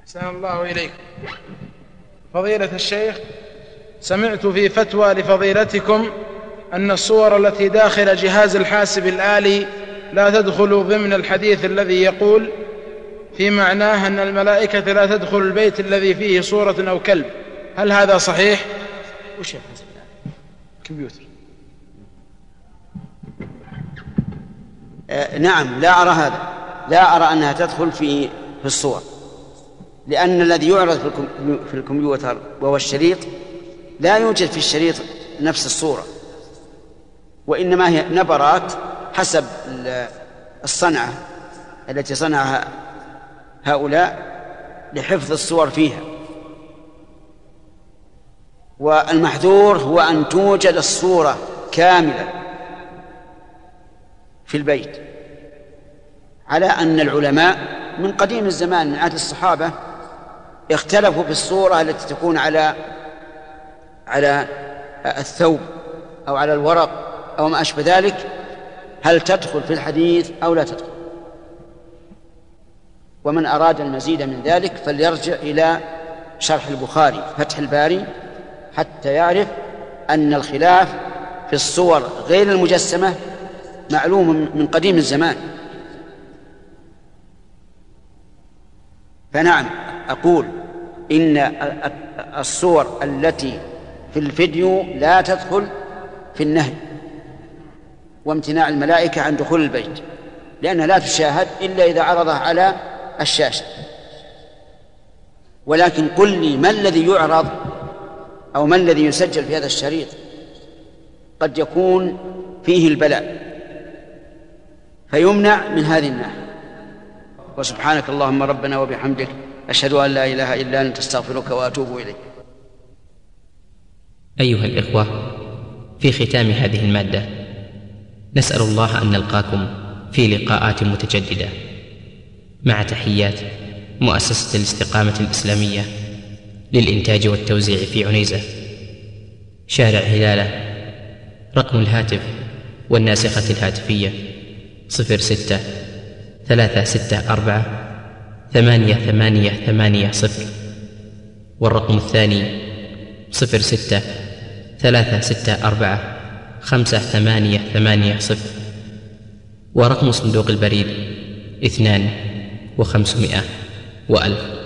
أحسن الله إليك. فضيلة الشيخ، سمعت في فتوى لفضيلتكم أن الصور التي داخل جهاز الحاسب الآلي لا تدخل ضمن الحديث الذي يقول في معناه أن الملائكة لا تدخل البيت الذي فيه صورة أو كلب، هل هذا صحيح؟ وش الحاسب الآلي؟ كمبيوتر. آه نعم، لا أرى هذا، لا أرى أنها تدخل في في الصور، لأن الذي يعرض في الكمبيوتر وهو الشريط لا يوجد في الشريط نفس الصورة، وإنما هي نبرات حسب الصنعة التي صنعها هؤلاء لحفظ الصور فيها. والمحذور هو أن توجد الصورة كاملة في البيت، على أن العلماء من قديم الزمان من عهد الصحابة اختلفوا في الصورة التي تكون على على الثوب أو على الورق أو ما أشبه ذلك، هل تدخل في الحديث أو لا تدخل. ومن أراد المزيد من ذلك فليرجع إلى شرح البخاري فتح الباري حتى يعرف أن الخلاف في الصور غير المجسمة معلوم من قديم الزمان. فنعم أقول إن الصور التي في الفيديو لا تدخل في النهي وامتناع الملائكة عن دخول البيت، لأنها لا تشاهد إلا إذا عرضها على الشاشة. ولكن قل لي ما الذي يعرض أو ما الذي يسجل في هذا الشريط؟ قد يكون فيه البلاء فيمنع من هذه الناحية. وسبحانك اللهم ربنا وبحمدك، أشهد أن لا إله إلا أنت، أستغفرك وأتوب إليك. أيها الإخوة، في ختام هذه المادة نسأل الله أن نلقاكم في لقاءات متجددة، مع تحيات مؤسسة الاستقامة الإسلامية للإنتاج والتوزيع في عنيزة، شارع هلالة. رقم الهاتف والناسخة الهاتفية صفر ستة ثلاثة ستة أربعة ثمانية ثمانية ثمانية صفر، والرقم الثاني صفر ستة ثلاثة ستة أربعة خمسة ثمانية ثمانية صفر، ورقم صندوق البريد اثنان وخمسمائة وألف.